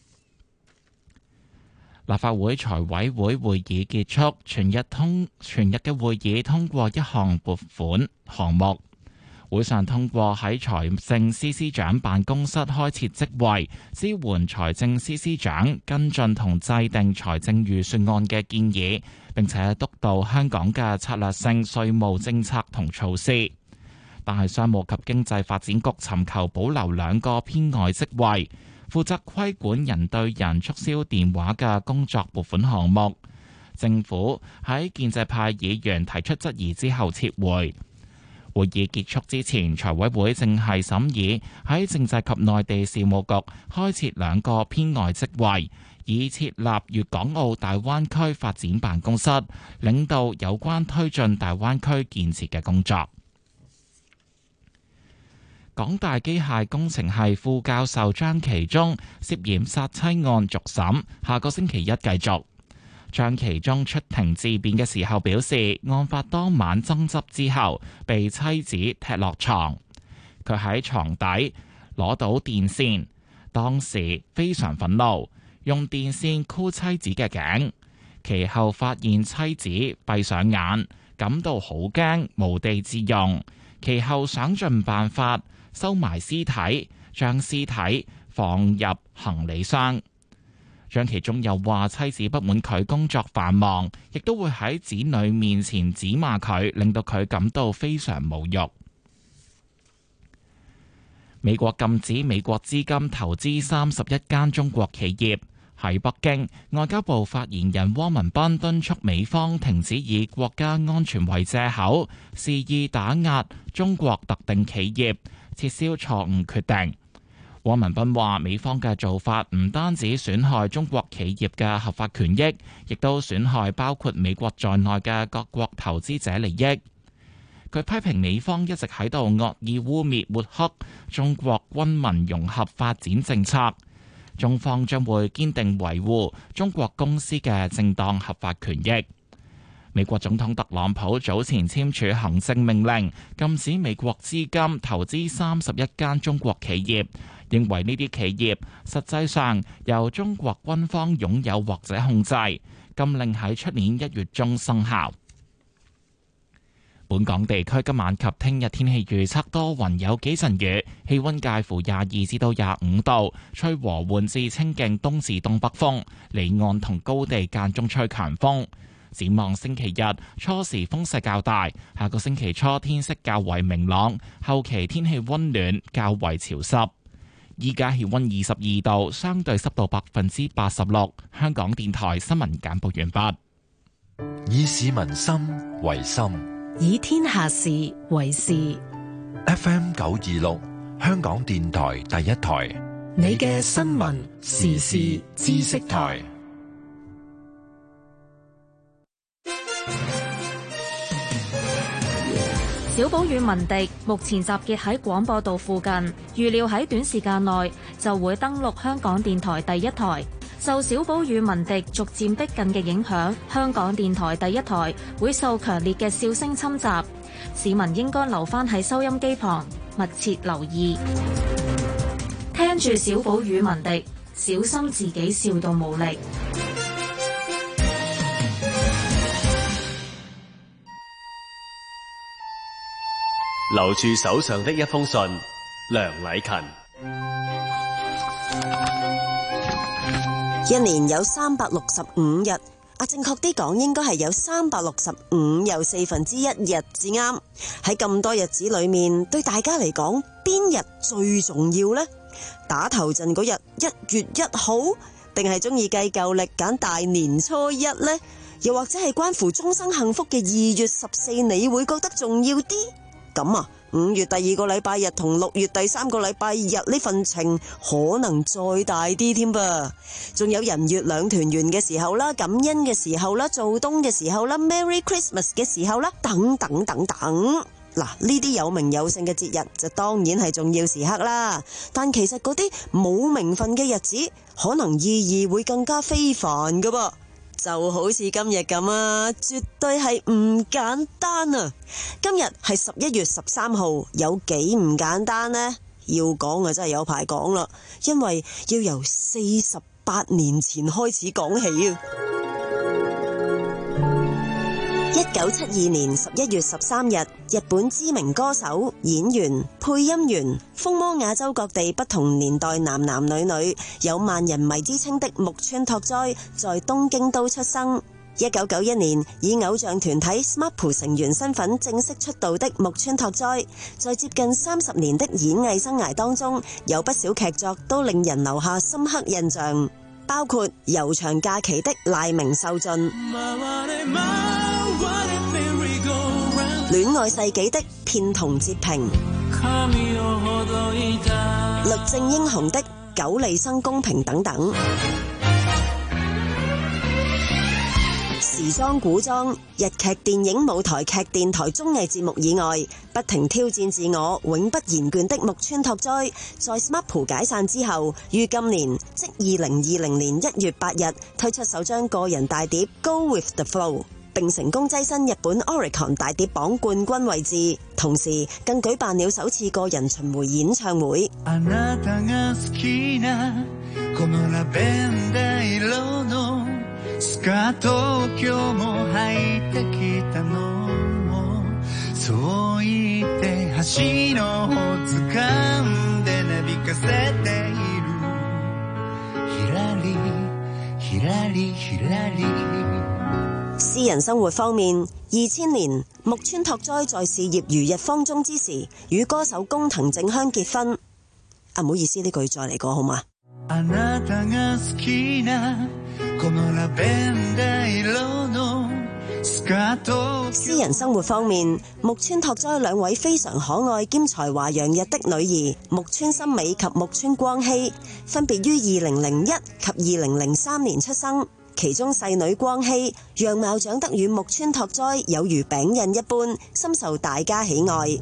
立法會財委會會議結束，全日通全日嘅會議通過一項撥款項目。會上通過喺財政司司長辦公室開設職位，支援財政司司長跟進同制定財政預算案嘅建議，並且督導香港嘅策略性稅務政策同措施。但係商務及經濟發展局尋求保留兩個編外職位，負責規管人對人促銷電話嘅工作撥款項目。政府喺建制派議員提出質疑之後撤回。會議結束之前，財委會正係審議喺政制及內地事務局開設兩個編外職位，以設立粵港澳大灣區發展辦公室，領導有關推進大灣區建設嘅工作。港大機械工程系副教授張其中涉嫌殺妻案續審，下個星期一繼續。張其中出庭自辯嘅時候表示，案發當晚爭執之後，被妻子踢落床。佢喺床底攞到電線，當時非常憤怒，用電線箍妻子嘅頸。其後發現妻子閉上眼，感到好驚，無地自容。其後想盡辦法收埋屍體，將屍體放入行李箱。 張其中又話妻子不滿佢工作繁忙，亦都會喺子女面前指罵佢，令到佢感到非常侮辱。美國禁止美國資金投資三十一間中國企業。喺北京，外交部發言人汪文斌敦促美方停止以國家安全為借口，肆意打壓中國特定企業，撤銷錯誤決定。汪文斌話：美方嘅做法唔單止損害中國企業嘅合法權益，亦都損害包括美國在內嘅各國投資者利益。佢批評美方一直喺度惡意污衊抹黑中國軍民融合發展政策，中方將會堅定維護中國公司嘅正當合法權益。美國總統特朗普早前簽署行政命令，禁止美國資金投資三十一間中國企業，認為呢啲企業實際上由中國軍方擁有或者控制。禁令喺出年一月中生效。本港地區今晚及聽日天氣預測多雲有幾陣雨，氣溫介乎廿二至到廿五度，吹和緩至清勁東至東北風，離岸同高地間中吹強風。展望星期日初時風勢較大，下個星期初天色較為明朗，後期天氣溫暖較為潮濕。依家氣溫二十二度，相對濕度百分之八十六。香港電台新聞簡報完畢。 以市民心為心， 以天下事為事。 F M 九二六，香港電台第一台， 你嘅新聞時事知識台。 小寶與文迪目前集結喺廣播道附近，預料喺短時間內就會登陸香港電台第一台。受小寶與文迪逐漸逼近嘅影響，香港電台第一台會受強烈嘅笑聲侵襲，市民應該留返喺收音機旁，密切留意，聽住小寶與文迪，小心自己笑到無力。 留住手上的一封信，梁禮勤。 一年有三百六十五日，啊，正確啲講應該係有三百六十五又四分之一日至啱。喺咁多日子裏面，對大家嚟講，邊日最重要呢？打頭陣嗰日一月一號，定係中意計舊曆揀大年初一呢？又或者係關乎終生幸福嘅二月十四，你會覺得重要啲？咁啊，五月第二個禮拜日同六月第三個禮拜日呢份情可能再大啲添噃。仲有人月兩團圓嘅時候啦，感恩嘅時候啦，做冬嘅時候啦， Merry Christmas 嘅時候啦，等等等等。嗱，呢啲有名有姓嘅節日就當然係重要時刻啦。但其實嗰啲冇名分嘅日子，可能意義會更加非凡噶噃。就好似今日咁啊，絕對係唔簡單啊！今日係十一月十三號，有幾唔簡單呢？要講啊，真係有排講啦，因為要由四十八年前開始講起啊！一九七二年十一月十三日，日本知名歌手、演員、配音員，風靡亞洲各地不同年代男男女女，有萬人迷之稱的木村拓哉，在東京都出生。一九九一年，以偶像團體 S M A P 成員身份正式出道的木村拓哉，在接近三十年的演藝生涯當中，有不少劇作都令人留下深刻印象，包括《悠長假期》的賴明秀俊、戀愛世紀的片桐哲平、律政英雄的久利生公平等等。時裝、古裝、日劇、電影、舞台劇、電台綜藝節目以外，不停挑戰自我、永不言倦的木村拓哉，在 S M A P 解散之後，於今年即二零二零年一月八日推出首張個人大碟《Go With The Flow》，並成功躋身日本 Oricon 大碟榜冠軍位置，同時更舉辦了首次個人巡迴演唱會。スカートを今日も履いてきたのそう言って橋の方掴んでなびかせているひらり私人生活方面，二千年木村拓哉在事業如日方中之時，與歌手工藤靜香結婚。啊，唔好意思，呢句再嚟過好嗎？私人生活方面，木村拓哉兩位非常可愛兼才華洋溢的女兒木村心美及木村光希，分別於二零零一及二零零三年出生。其中細女光希樣貌長得與木村拓哉有如餅印一般，深受大家喜愛。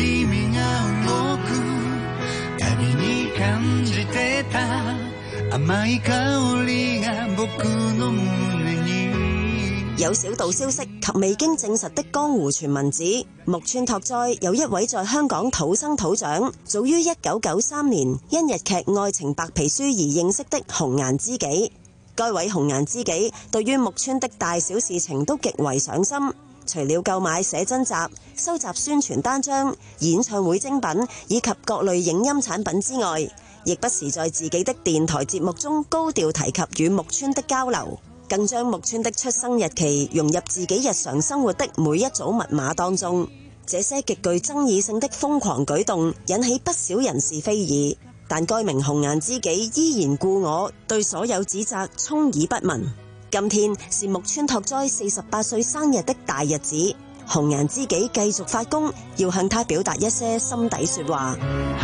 有小道消息及未經證實的江湖傳聞指，木村拓哉有一位在香港土生土長，早於一九九三年因日劇《愛情白皮書》而認識的紅顏知己。該位紅顏知己對於木村的大小事情都極為上心，除了購買寫真集、收集宣傳單張、演唱會精品以及各類影音產品之外，亦不時在自己的電台節目中高調提及與木村的交流，更將木村的出生日期融入自己日常生活的每一組密碼當中。這些極具爭議性的瘋狂舉動引起不少人是非議，但該名紅顏知己依然故我，對所有指責充耳不聞。今天是木村拓哉四十八歲生日的大日子，紅顏知己繼續發功，要向他表達一些心底說話。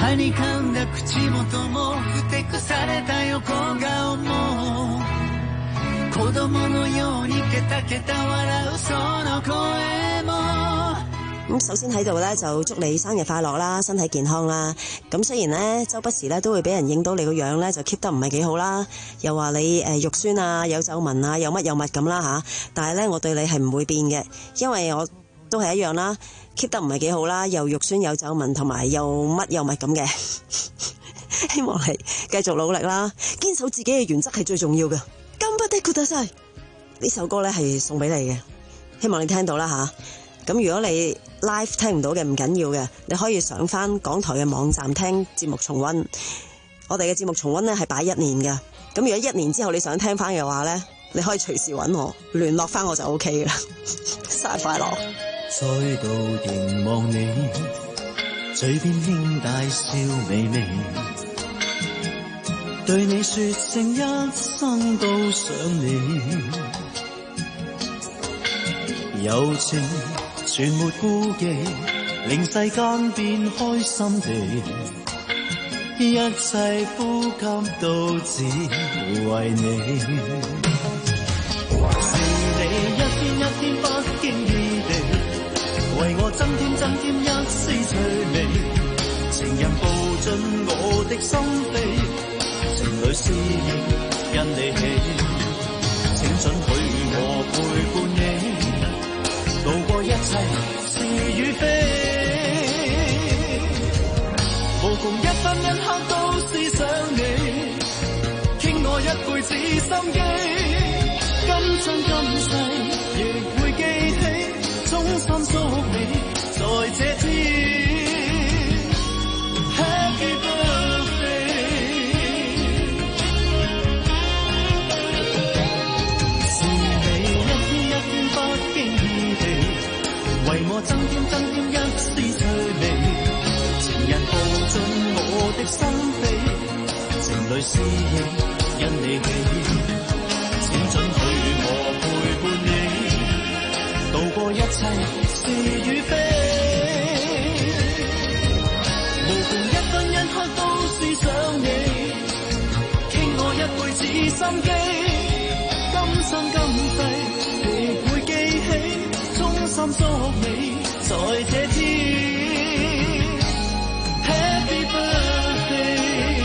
咁首先喺度咧就祝你生日快樂啦，身體健康啦。咁雖然咧周不時咧都會俾人影到你個樣咧就 keep 得唔係幾好啦，又話你誒肉酸啊，有皺紋啊，有乜有乜咁啦吓。但係咧我對你係唔會變嘅，因為我都係一樣啦 ，keep 得唔係幾好啦，又肉酸有皺紋同埋又乜又乜咁嘅。希望你繼續努力啦，堅守自己嘅原則係最重要嘅。甘巴的ください呢首歌咧係送俾你嘅，希望你聽到啦吓。咁如果你 live 聽唔到嘅唔緊要嘅，你可以上翻港台嘅網站聽節目重溫。我哋嘅節目重溫呢係擺一年嘅，咁如果一年之後你想聽翻嘅話呢，你可以隨時揾我聯絡翻我就 OK 嘅啦。生日快樂！ 再度凝望你，嘴邊輕帶笑微微，對你說聲一生都想你，柔情全沒顧忌，令世間變開心地，一切呼吸都只為你。是你一天一天不經意地，為我增添增添一絲趣味，情人步進我的心扉，情侶思憶因你起，請准許我陪伴你，渡過一切是與非，無窮一分一刻都思想你，傾我一輩子心機，今生今世亦會記起，衷心祝你在這天 Happy birthday， 是你一天一天不經意地，為我增添增添一絲趣味，情人步進我的心扉，情侶思憶因你起，請准許我陪伴你，渡過一切是與非，無窮一分一刻都思想你，傾我一輩子心機，今生今世亦會記起，衷心祝你在這天 Happy birthday。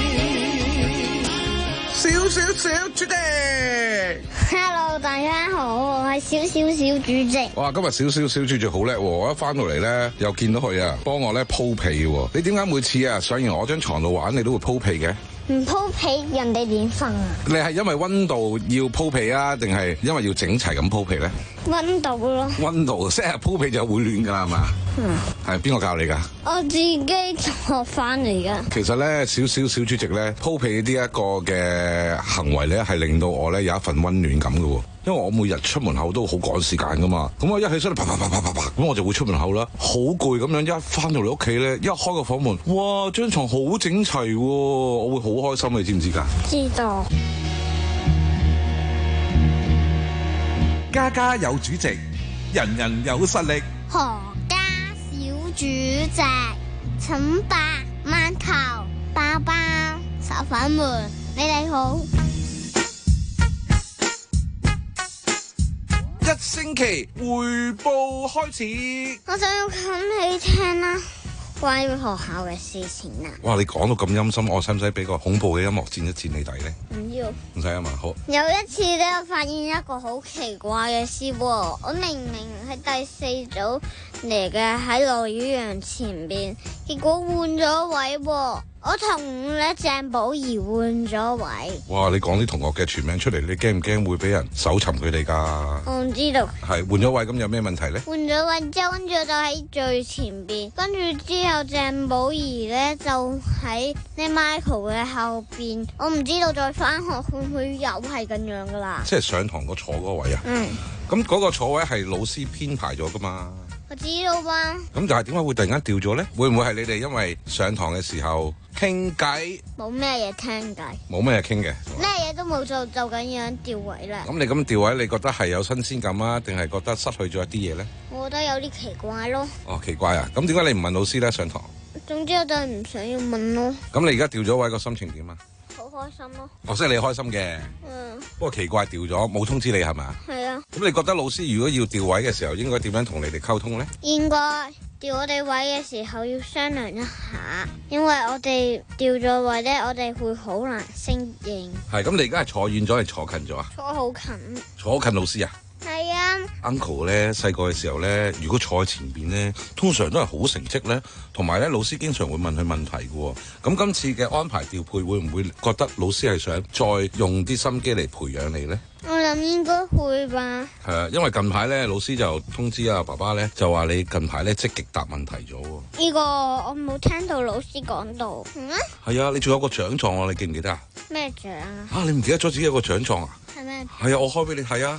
小小小主席 ，Hello， 大家好，我係小小小主席。 哇，今日小小小主席好叻喎！我一翻到嚟咧，又見到佢啊，幫我咧鋪被喎。你點解每次啊上完我張床度玩，你都會鋪被嘅？ 唔鋪被，人哋點瞓啊？ 你係因為溫度要鋪被啊，定係因為要整齊咁鋪被咧？ 溫度咯。 溫度，即係鋪被就會暖㗎啦，係嘛？嗯。係邊個教你㗎？ 我自己學翻嚟㗎。 其實咧，少少小主席咧，鋪被呢一個嘅行為咧，係令到我咧有一份溫暖感㗎喎。因為我每日出門口都好趕時間㗎嘛，咁我一起身啪啪啪啪啪啪，咁我就會出門口啦，好攰咁樣，一翻到嚟屋企咧，一開個房門，哇，張床好整齊喎，我會好開心，你知唔知㗎？ 知道。 家家有主席，人人有實力。 何家小主席，請八饅頭、包包、手粉們，你哋好。 一星期匯報開始。 我想要冚你聽啦，關於學校嘅事情啊。 哇！你講到咁陰森，我使唔使俾個恐怖嘅音樂戰一戰你底咧？ 唔要。 唔使啊嘛，好。 有一次咧，我發現一個好奇怪嘅事喎，我明明係第四組嚟嘅，喺羅宇陽前邊，結果換咗位喎。我同咧鄭寶儀換咗位。 哇！你講啲同學嘅全名出嚟，你驚唔驚會俾人搜尋佢哋㗎？ 我唔知道。 係換咗位，咁有咩問題咧？ 換咗位之後，跟住就喺最前邊，跟住之後鄭寶儀咧就喺呢 Michael 嘅後邊。我唔知道再返學會唔會又係咁樣㗎啦。 即係上堂個坐嗰個位啊？嗯。咁嗰個坐位係老師編排咗㗎嘛？ 我知道吧。咁就係點解會突然間調咗咧？會唔會係你哋因為上堂嘅時候傾偈？ 冇咩嘢傾偈。 冇咩嘢傾嘅。 咩嘢都冇做，就咁樣調位啦。 咁你咁調位，你覺得係有新鮮感啊，定係覺得失去咗一啲嘢咧？ 我覺得有啲奇怪咯。 哦，奇怪啊！咁點解你唔問老師咧？上堂？ 總之我就係唔想要問咯。 咁你而家調咗位，個心情點啊？ 好開心咯。 我識你開心嘅。嗯。不過奇怪，調咗冇通知你係咪？係啊。咁你覺得老師如果要調位嘅時候，應該點樣同你哋溝通咧？ 應該調我哋位嘅時候要商量一下，因為我哋調咗位咧，我哋會好難適應。 係，咁你而家係坐遠咗定坐近咗啊？ 坐好近。 坐近老師啊？ 係啊。 Uncle 咧細個嘅時候咧，如果坐喺前邊咧，通常都係好成績咧，同埋咧老師經常會問佢問題嘅。咁今次嘅安排調配會唔會覺得老師係想再用啲心機嚟培養你咧？ 我諗應該會吧。 係啊，因為近排咧老師就通知啊爸爸咧，就話你近排咧積極答問題咗。 呢個我冇聽到老師講到。嗯啊？係啊，你仲有個獎狀啊，你記唔記得啊？ 咩獎啊？ 啊，你唔記得咗自己有個獎狀啊？ 係咩？ 係啊，我開俾你睇啊。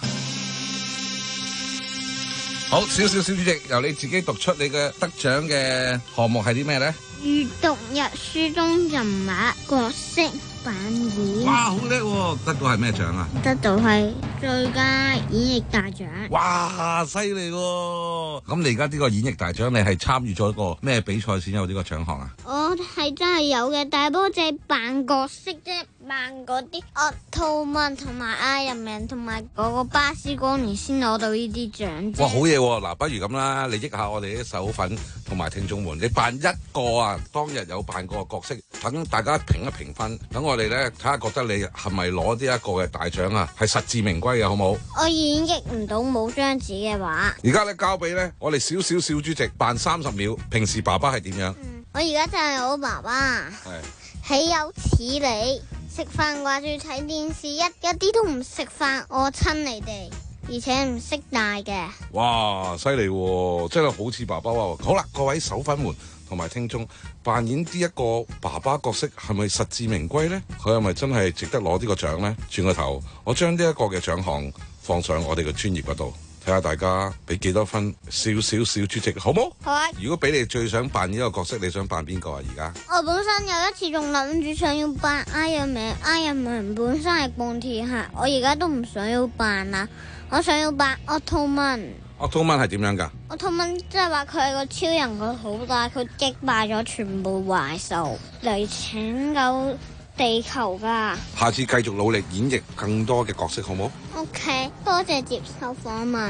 好，少少小主席，由你自己讀出你嘅得獎嘅項目係啲咩咧？ 閱讀日書中人物角色扮演。 哇，好叻喎！得到係咩獎啊？ 得到係最佳演繹大獎。 哇，犀利喎！咁你而家呢個演繹大獎，你係參與咗一個咩比賽先有呢個獎項啊？ 我係真係有嘅，但係不過淨係扮角色啫，扮嗰啲奧特曼同埋 Iron Man同埋嗰個巴斯光年先攞到呢啲獎。 哇，好嘢喎！嗱，不如咁啦，你益下我哋啲手粉同埋聽眾們，你扮一個啊，當日有扮過嘅角色，等大家評一評分，等我哋咧睇下覺得你係咪攞呢一個嘅大獎啊，係實至名歸嘅，好冇？ 我演繹唔到冇張紙嘅話。 而家咧交俾咧我哋少少小主席扮三十秒，平時爸爸係點樣？ 嗯，我而家就係我爸爸。係。豈有此理！食飯掛住睇電視，一一啲都唔食飯，我親你哋，而且唔識大嘅。 哇，犀利喎！真係好似爸爸喎。好啦，各位手粉們同埋聽眾，扮演呢一個爸爸角色係咪實至名歸呢？佢係咪真係值得攞呢個獎呢？轉個頭，我將呢一個嘅獎項放上我哋嘅專頁嗰度，睇下大家俾幾多分。少少小主席，好冇？ 好啊！ 如果俾你最想扮呢個角色，你想扮邊個啊？而家我本身有一次仲諗住想要扮 Iron Man，Iron Man 本身係鋼鐵俠，我而家都唔想要扮啦，我想要扮奧特曼。 奧特曼係點樣㗎？ 奧特曼即係話佢係個超人，佢好大，佢擊敗咗全部壞獸嚟拯救地球㗎。 下次繼續努力演繹更多嘅角色，好冇 ？OK， 多謝接受訪問。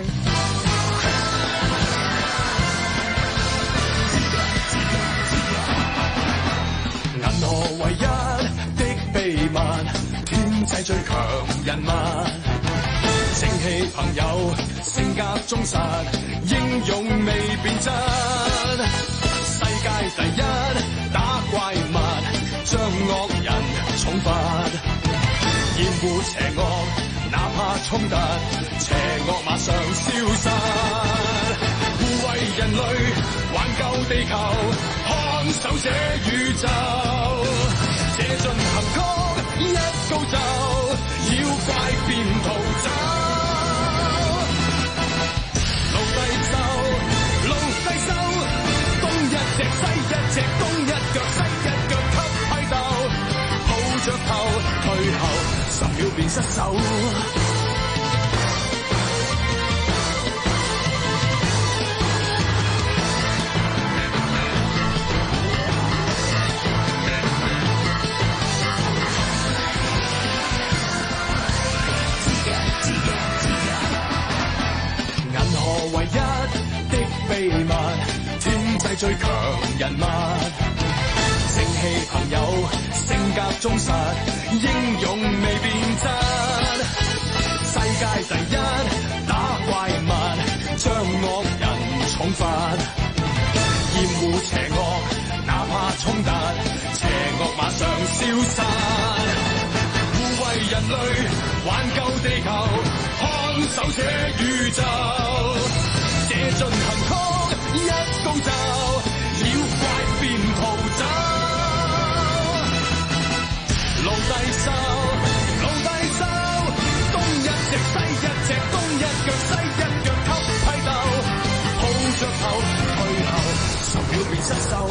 銀河唯一的秘密，天際最強人物，正氣朋友，性格忠實，英勇未變質，世界第一打怪物，將惡人重罰，厭惡邪惡。 怕衝突，邪惡馬上消失。護衛人類，挽救地球，看守這宇宙。這進行曲一高奏，妖怪便逃走。路低收，路低收，東一隻西一隻，東一腳西一腳給批鬥，抱着頭退後，十秒便失手。唯一的秘密，天際最強人物，正氣朋友，性格忠實，英勇未變質。世界第一打怪物，將惡人重罰，厭惡邪惡，哪怕衝突，邪惡馬上消失。護衛人類，挽救地球，看守這宇宙。這進行曲一高奏，妖怪便逃走。路低收，路低收，東一隻西一隻，東一腳西一腳給批鬥，抱着頭退後，十秒便失手。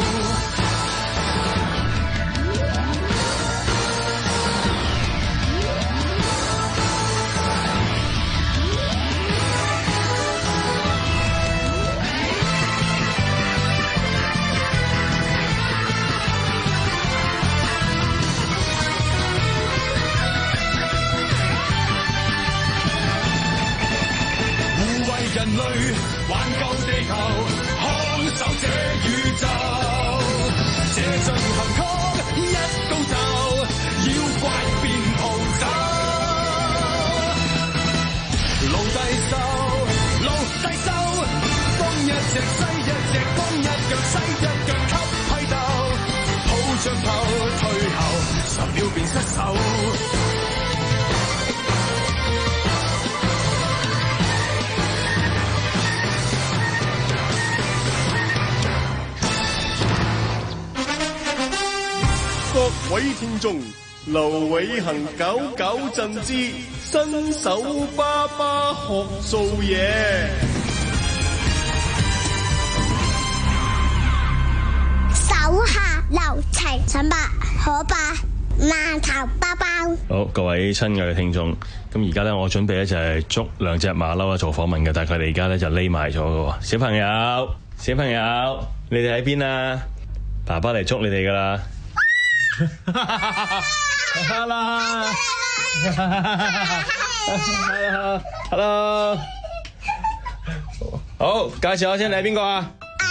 人類挽救地球，看守這宇宙。這進行曲一高奏，妖怪便逃走。路低收，路低收，東一隻西一隻，東一腳西一腳給批鬥，抱着頭退後，十秒便失手。 各位聽眾，劉偉恒搞搞震之新手爸爸學做嘢。 手下留情，陳伯可伯饅頭包包。 好，各位親愛嘅聽眾，咁而家咧，我準備咧就係捉兩隻馬騮做訪問嘅，但係佢哋而家咧就匿埋咗嘅。小朋友，小朋友，你哋喺邊啊？爸爸嚟捉你哋噶啦！Hello， Hello， 好，介紹下先，你係邊個啊？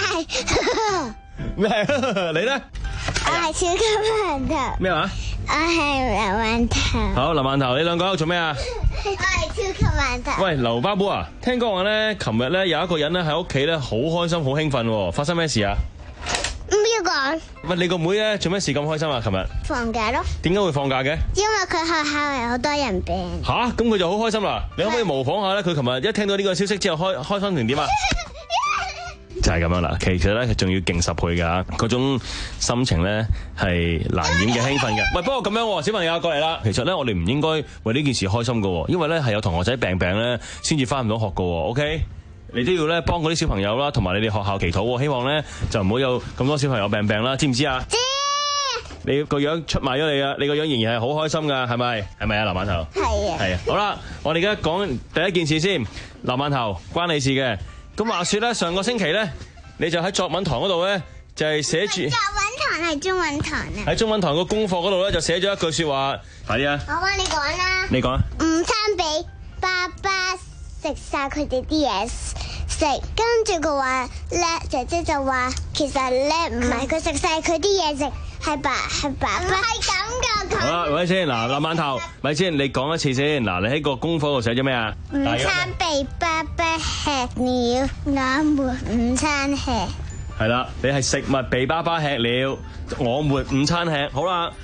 咩？你咧？ 我係超級饅頭。 咩話？ 我係劉饅頭。 好，劉饅頭，你兩個喺度做咩啊？ 我係超級饅頭。 喂，劉巴布啊，聽講話咧，琴日咧有一個人咧喺屋企咧好開心，好興奮，發生咩事啊？ 唔要講。 喂，你個妹咧做咩事咁開心啊？琴日放假咯。點解會放假嘅？ 因為佢學校有好多人病。 吓，咁佢就好開心啦。你可唔可以模仿下咧？佢琴日一聽到呢個消息之後開開心成點啊？就係咁樣啦。其實咧，佢仲要勁十倍噶，嗰種心情咧係難掩嘅興奮嘅。喂，不過咁樣，小朋友過嚟啦。其實咧，我哋唔應該為呢件事開心噶，因為咧係有同學仔病病咧，先至翻唔到學噶。OK。你都要咧幫嗰啲小朋友啦，同埋你哋學校祈禱，希望咧就唔好有咁多小朋友病病啦，知唔知啊？知。你個樣出賣咗你啊！你個樣仍然係好開心噶，係咪？係咪啊，劉饅頭？係啊。係啊。好啦，我哋而家講第一件事先。劉饅頭，關你事嘅。咁話說咧，上個星期咧，你就喺作文堂嗰度咧，就係寫住。 作文堂係中文堂啊。 喺中文堂個功課嗰度咧，就寫咗一句說話。快啲啊！ 我幫你講啦。 你講啊。 午餐俾爸爸食晒佢哋啲嘢食，跟住佢話叻，姐姐就話其實叻唔係佢食晒佢啲嘢食，係爸係爸爸係咁噶。 好啦，咪先嗱，劉饅頭，咪先，你講一次先。嗱，你喺個功課度寫咗咩啊？ 午餐被爸爸吃了，我沒午餐吃。 係啦，你係食物被爸爸吃了，我沒午餐吃。好啦，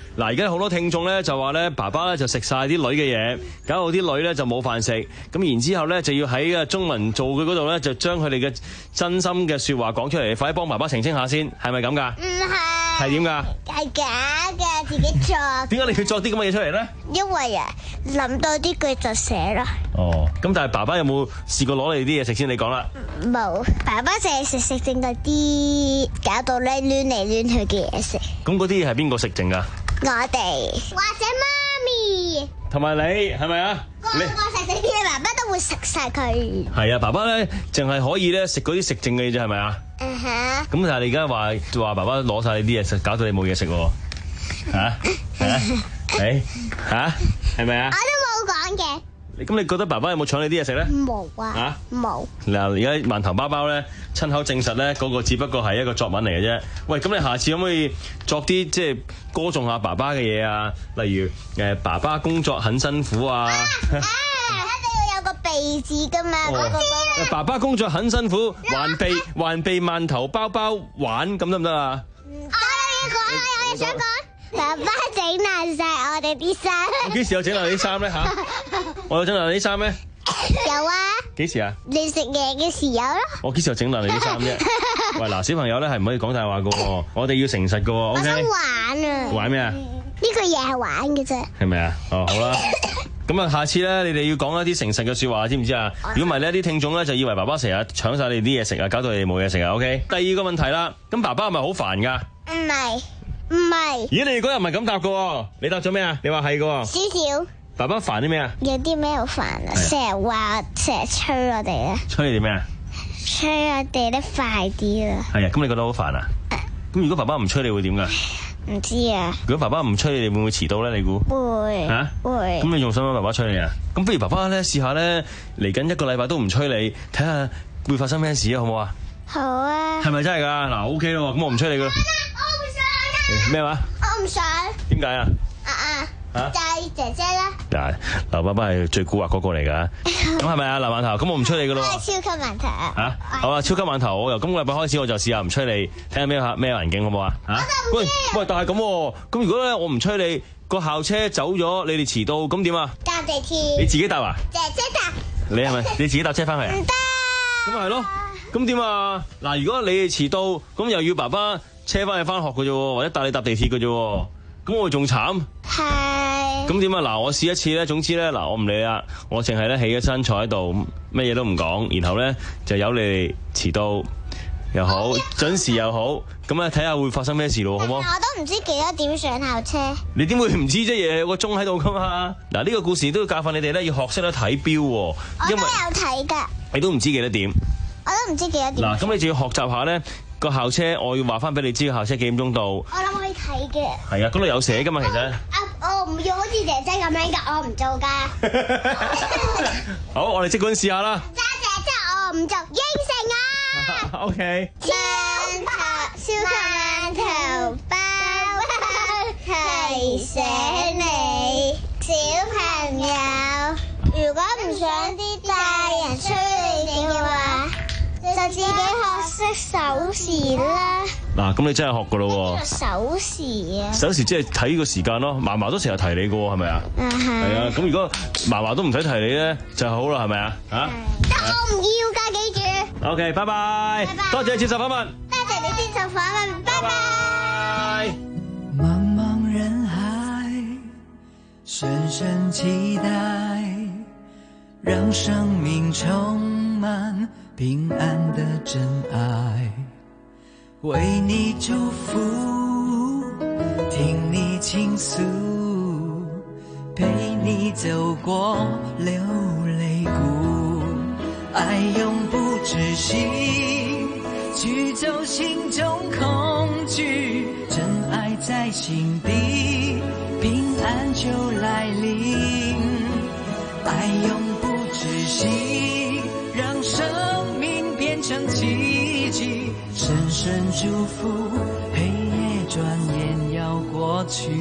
嗱，而家好多聽眾咧就話咧，爸爸咧就食晒啲女嘅嘢，搞到啲女咧就冇飯食，咁然之後咧就要喺啊中文做嘅嗰度咧就將佢哋嘅真心嘅説話講出嚟，快啲幫爸爸澄清下先，係咪咁㗎？ 唔係， 係點㗎？ 係假嘅，自己作。 點解你要作啲咁嘅嘢出嚟咧？ 因為啊，諗到啲句就寫啦。 哦，咁但係爸爸有冇試過攞你啲嘢食先？你講啦。 冇，爸爸淨係食食剩嗰啲，搞到咧亂嚟亂去嘅嘢食。 咁嗰啲嘢係邊個食剩㗎？ 我哋或者媽咪同埋你係咪啊？ 個個食剩啲嘢，爸爸都會食晒佢。 係啊，爸爸咧淨係可以咧食嗰啲食剩嘅嘢啫，係咪啊？ 嗯哼。 咁但係你而家話話爸爸攞晒你啲嘢食，搞到你冇嘢食喎，嚇嚇誒嚇係咪啊？ 我都冇講嘅。 咁你覺得爸爸有冇搶你啲嘢食咧？ 冇啊。 啊？ 冇。 嗱，而家饅頭包包咧親口證實咧，嗰個只不過係一個作文嚟嘅啫。喂，咁你下次可唔可以作啲即係歌頌下爸爸嘅嘢啊？例如誒，爸爸工作很辛苦啊。啊， 一定要有個備字噶嘛。我知啦。 爸爸工作很辛苦，還被還被饅頭包包玩，咁得唔得啊？ 我有嘢講，我有嘢想講。爸爸整爛晒我哋啲衫。 我幾時有整爛你啲衫咧嚇？我有整爛你啲衫咩？ 有啊。 幾時啊？ 你食嘢嘅時候咯。 我幾時有整爛你啲衫啫？喂，嗱，小朋友咧係唔可以講大話噶喎，我哋要誠實噶喎。 我想玩啊。 玩咩啊？ 呢個嘢係玩嘅啫。 係咪啊？哦，好啦。咁啊，下次咧，你哋要講一啲誠實嘅説話，知唔知啊？如果唔係呢啲聽眾咧就以為爸爸成日搶晒你啲嘢食啊，搞到你哋冇嘢食啊。OK。第二個問題啦，咁爸爸係咪好煩㗎？ 唔係。唔係， 咦？你哋嗰日唔係咁答嘅，你答咗咩啊？你話係嘅， 少少。 爸爸煩啲咩啊？ 有啲咩好煩啊？成日話，成日催我哋咧。 催你哋咩啊？ 催我哋咧快啲啦。 係啊，咁你覺得好煩啊？咁如果爸爸唔催你會點噶？ 唔知啊。 如果爸爸唔催你哋會唔會遲到咧？你估？ 會。吓、啊？會。 咁你仲想唔想爸爸催你啊？咁不如爸爸咧試下咧，嚟緊一個禮拜都唔催你，睇下會發生咩事啊？好唔好啊？ 好啊。係咪真係噶？嗱 ，OK 咯，咁我唔催你噶。咩話？ 我唔想。 點解啊？ 啊啊！就係姐姐啦。 嗱，劉爸爸係最蠱惑嗰個嚟噶，咁係咪啊？劉饅頭，咁我唔催你噶咯。 我係超級饅頭啊！ 吓，好啊！超級饅頭，我由今個禮拜開始我就試下唔催你，睇下咩咩環境好唔好啊？吓，喂喂，但係咁，咁如果咧我唔催你，個校車走咗，你哋遲到，咁點啊？ 搭地鐵。 你自己搭啊？ 姐姐搭。 你係咪你自己搭車翻去啊？ 唔得。 咁咪係咯，咁點啊？嗱，如果你哋遲到，咁又要爸爸車翻你翻學嘅啫，或者帶你搭地鐵嘅啫，咁我仲慘。 係。 咁點啊？嗱，我試一次咧，總之咧，嗱，我唔理啦，我淨係咧起咗身坐喺度，乜嘢都唔講，然後咧就由你哋遲到又好，準時又好，咁咧睇下會發生咩事咯，好唔好？ 我都唔知幾多點上校車。 你點會唔知啫？嘢有個鐘喺度噶嘛。嗱，呢個故事都要教訓你哋咧，要學識得睇錶， 我都有睇噶。 你都唔知幾多點？ 我都唔知幾多點。 嗱，咁你就要學習下咧。個校車我要話翻俾你知，個校車幾點鐘到？我諗可以睇嘅。 係啊，嗰度有寫噶嘛，其實。 啊，我唔要好似姐姐咁樣噶，我唔做噶。 好，我哋即管試下啦。 揸姐姐，我唔做，應承啊。 O K。 饅頭，超級饅頭包包提醒你，小朋友，如果唔想啲大人催你嘅話，就自己學識守時啦。 嗱，咁你真係學噶咯喎。 守時啊！ 守時即係睇個時間咯。嫲嫲都成日提你噶喎，係咪啊？ 係。 係啊，咁如果嫲嫲都唔使提你咧，就好啦，係咪啊？嚇！ 但我唔要㗎，記住。 O K，拜拜。多謝你接受訪問。 多謝你接受訪問，拜拜。 茫茫人海，深深期待，讓生命充滿平安的真愛，為你祝福，聽你傾訴，陪你走過流淚谷，愛永不止息，驅走心中恐懼，真愛在心底，平安就來臨，愛永不止息，讓生命變成奇蹟，深深祝福，黑夜轉眼要過去。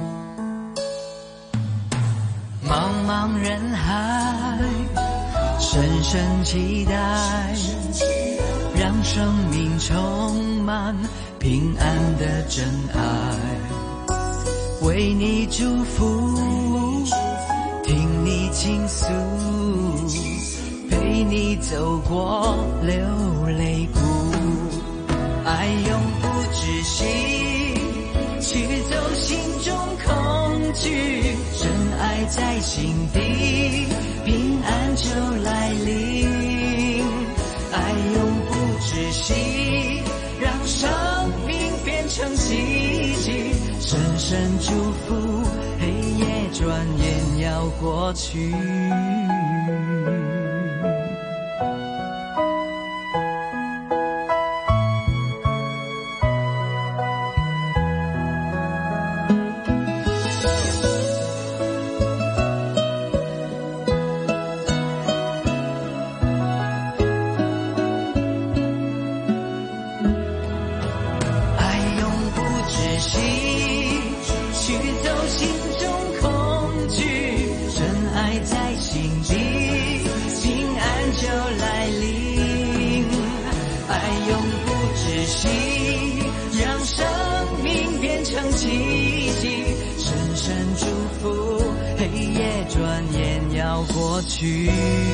茫茫人海， 深深期待，让生命充满平安的真爱，为你祝福，听你倾诉，陪你走过流泪谷，爱永不止息，驱走心中恐惧，真爱在心底，平安就来临，爱永不止息，让生命变成奇迹，深深祝福，黑夜转眼要过去。过去，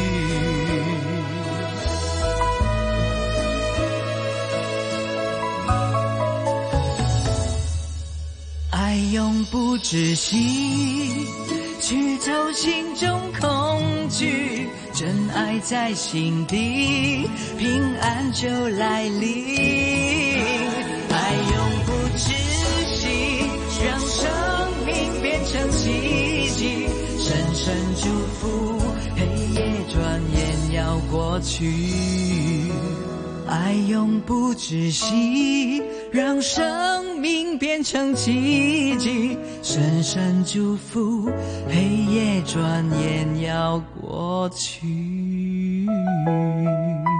爱永不止息，驱走心中恐惧，真爱在心底，平安就来临，爱永不止息，让生命变成奇迹，深深祝福，黑夜转眼要过去，爱永不止息，让生命变成奇迹，深深祝福，黑夜转眼要过去。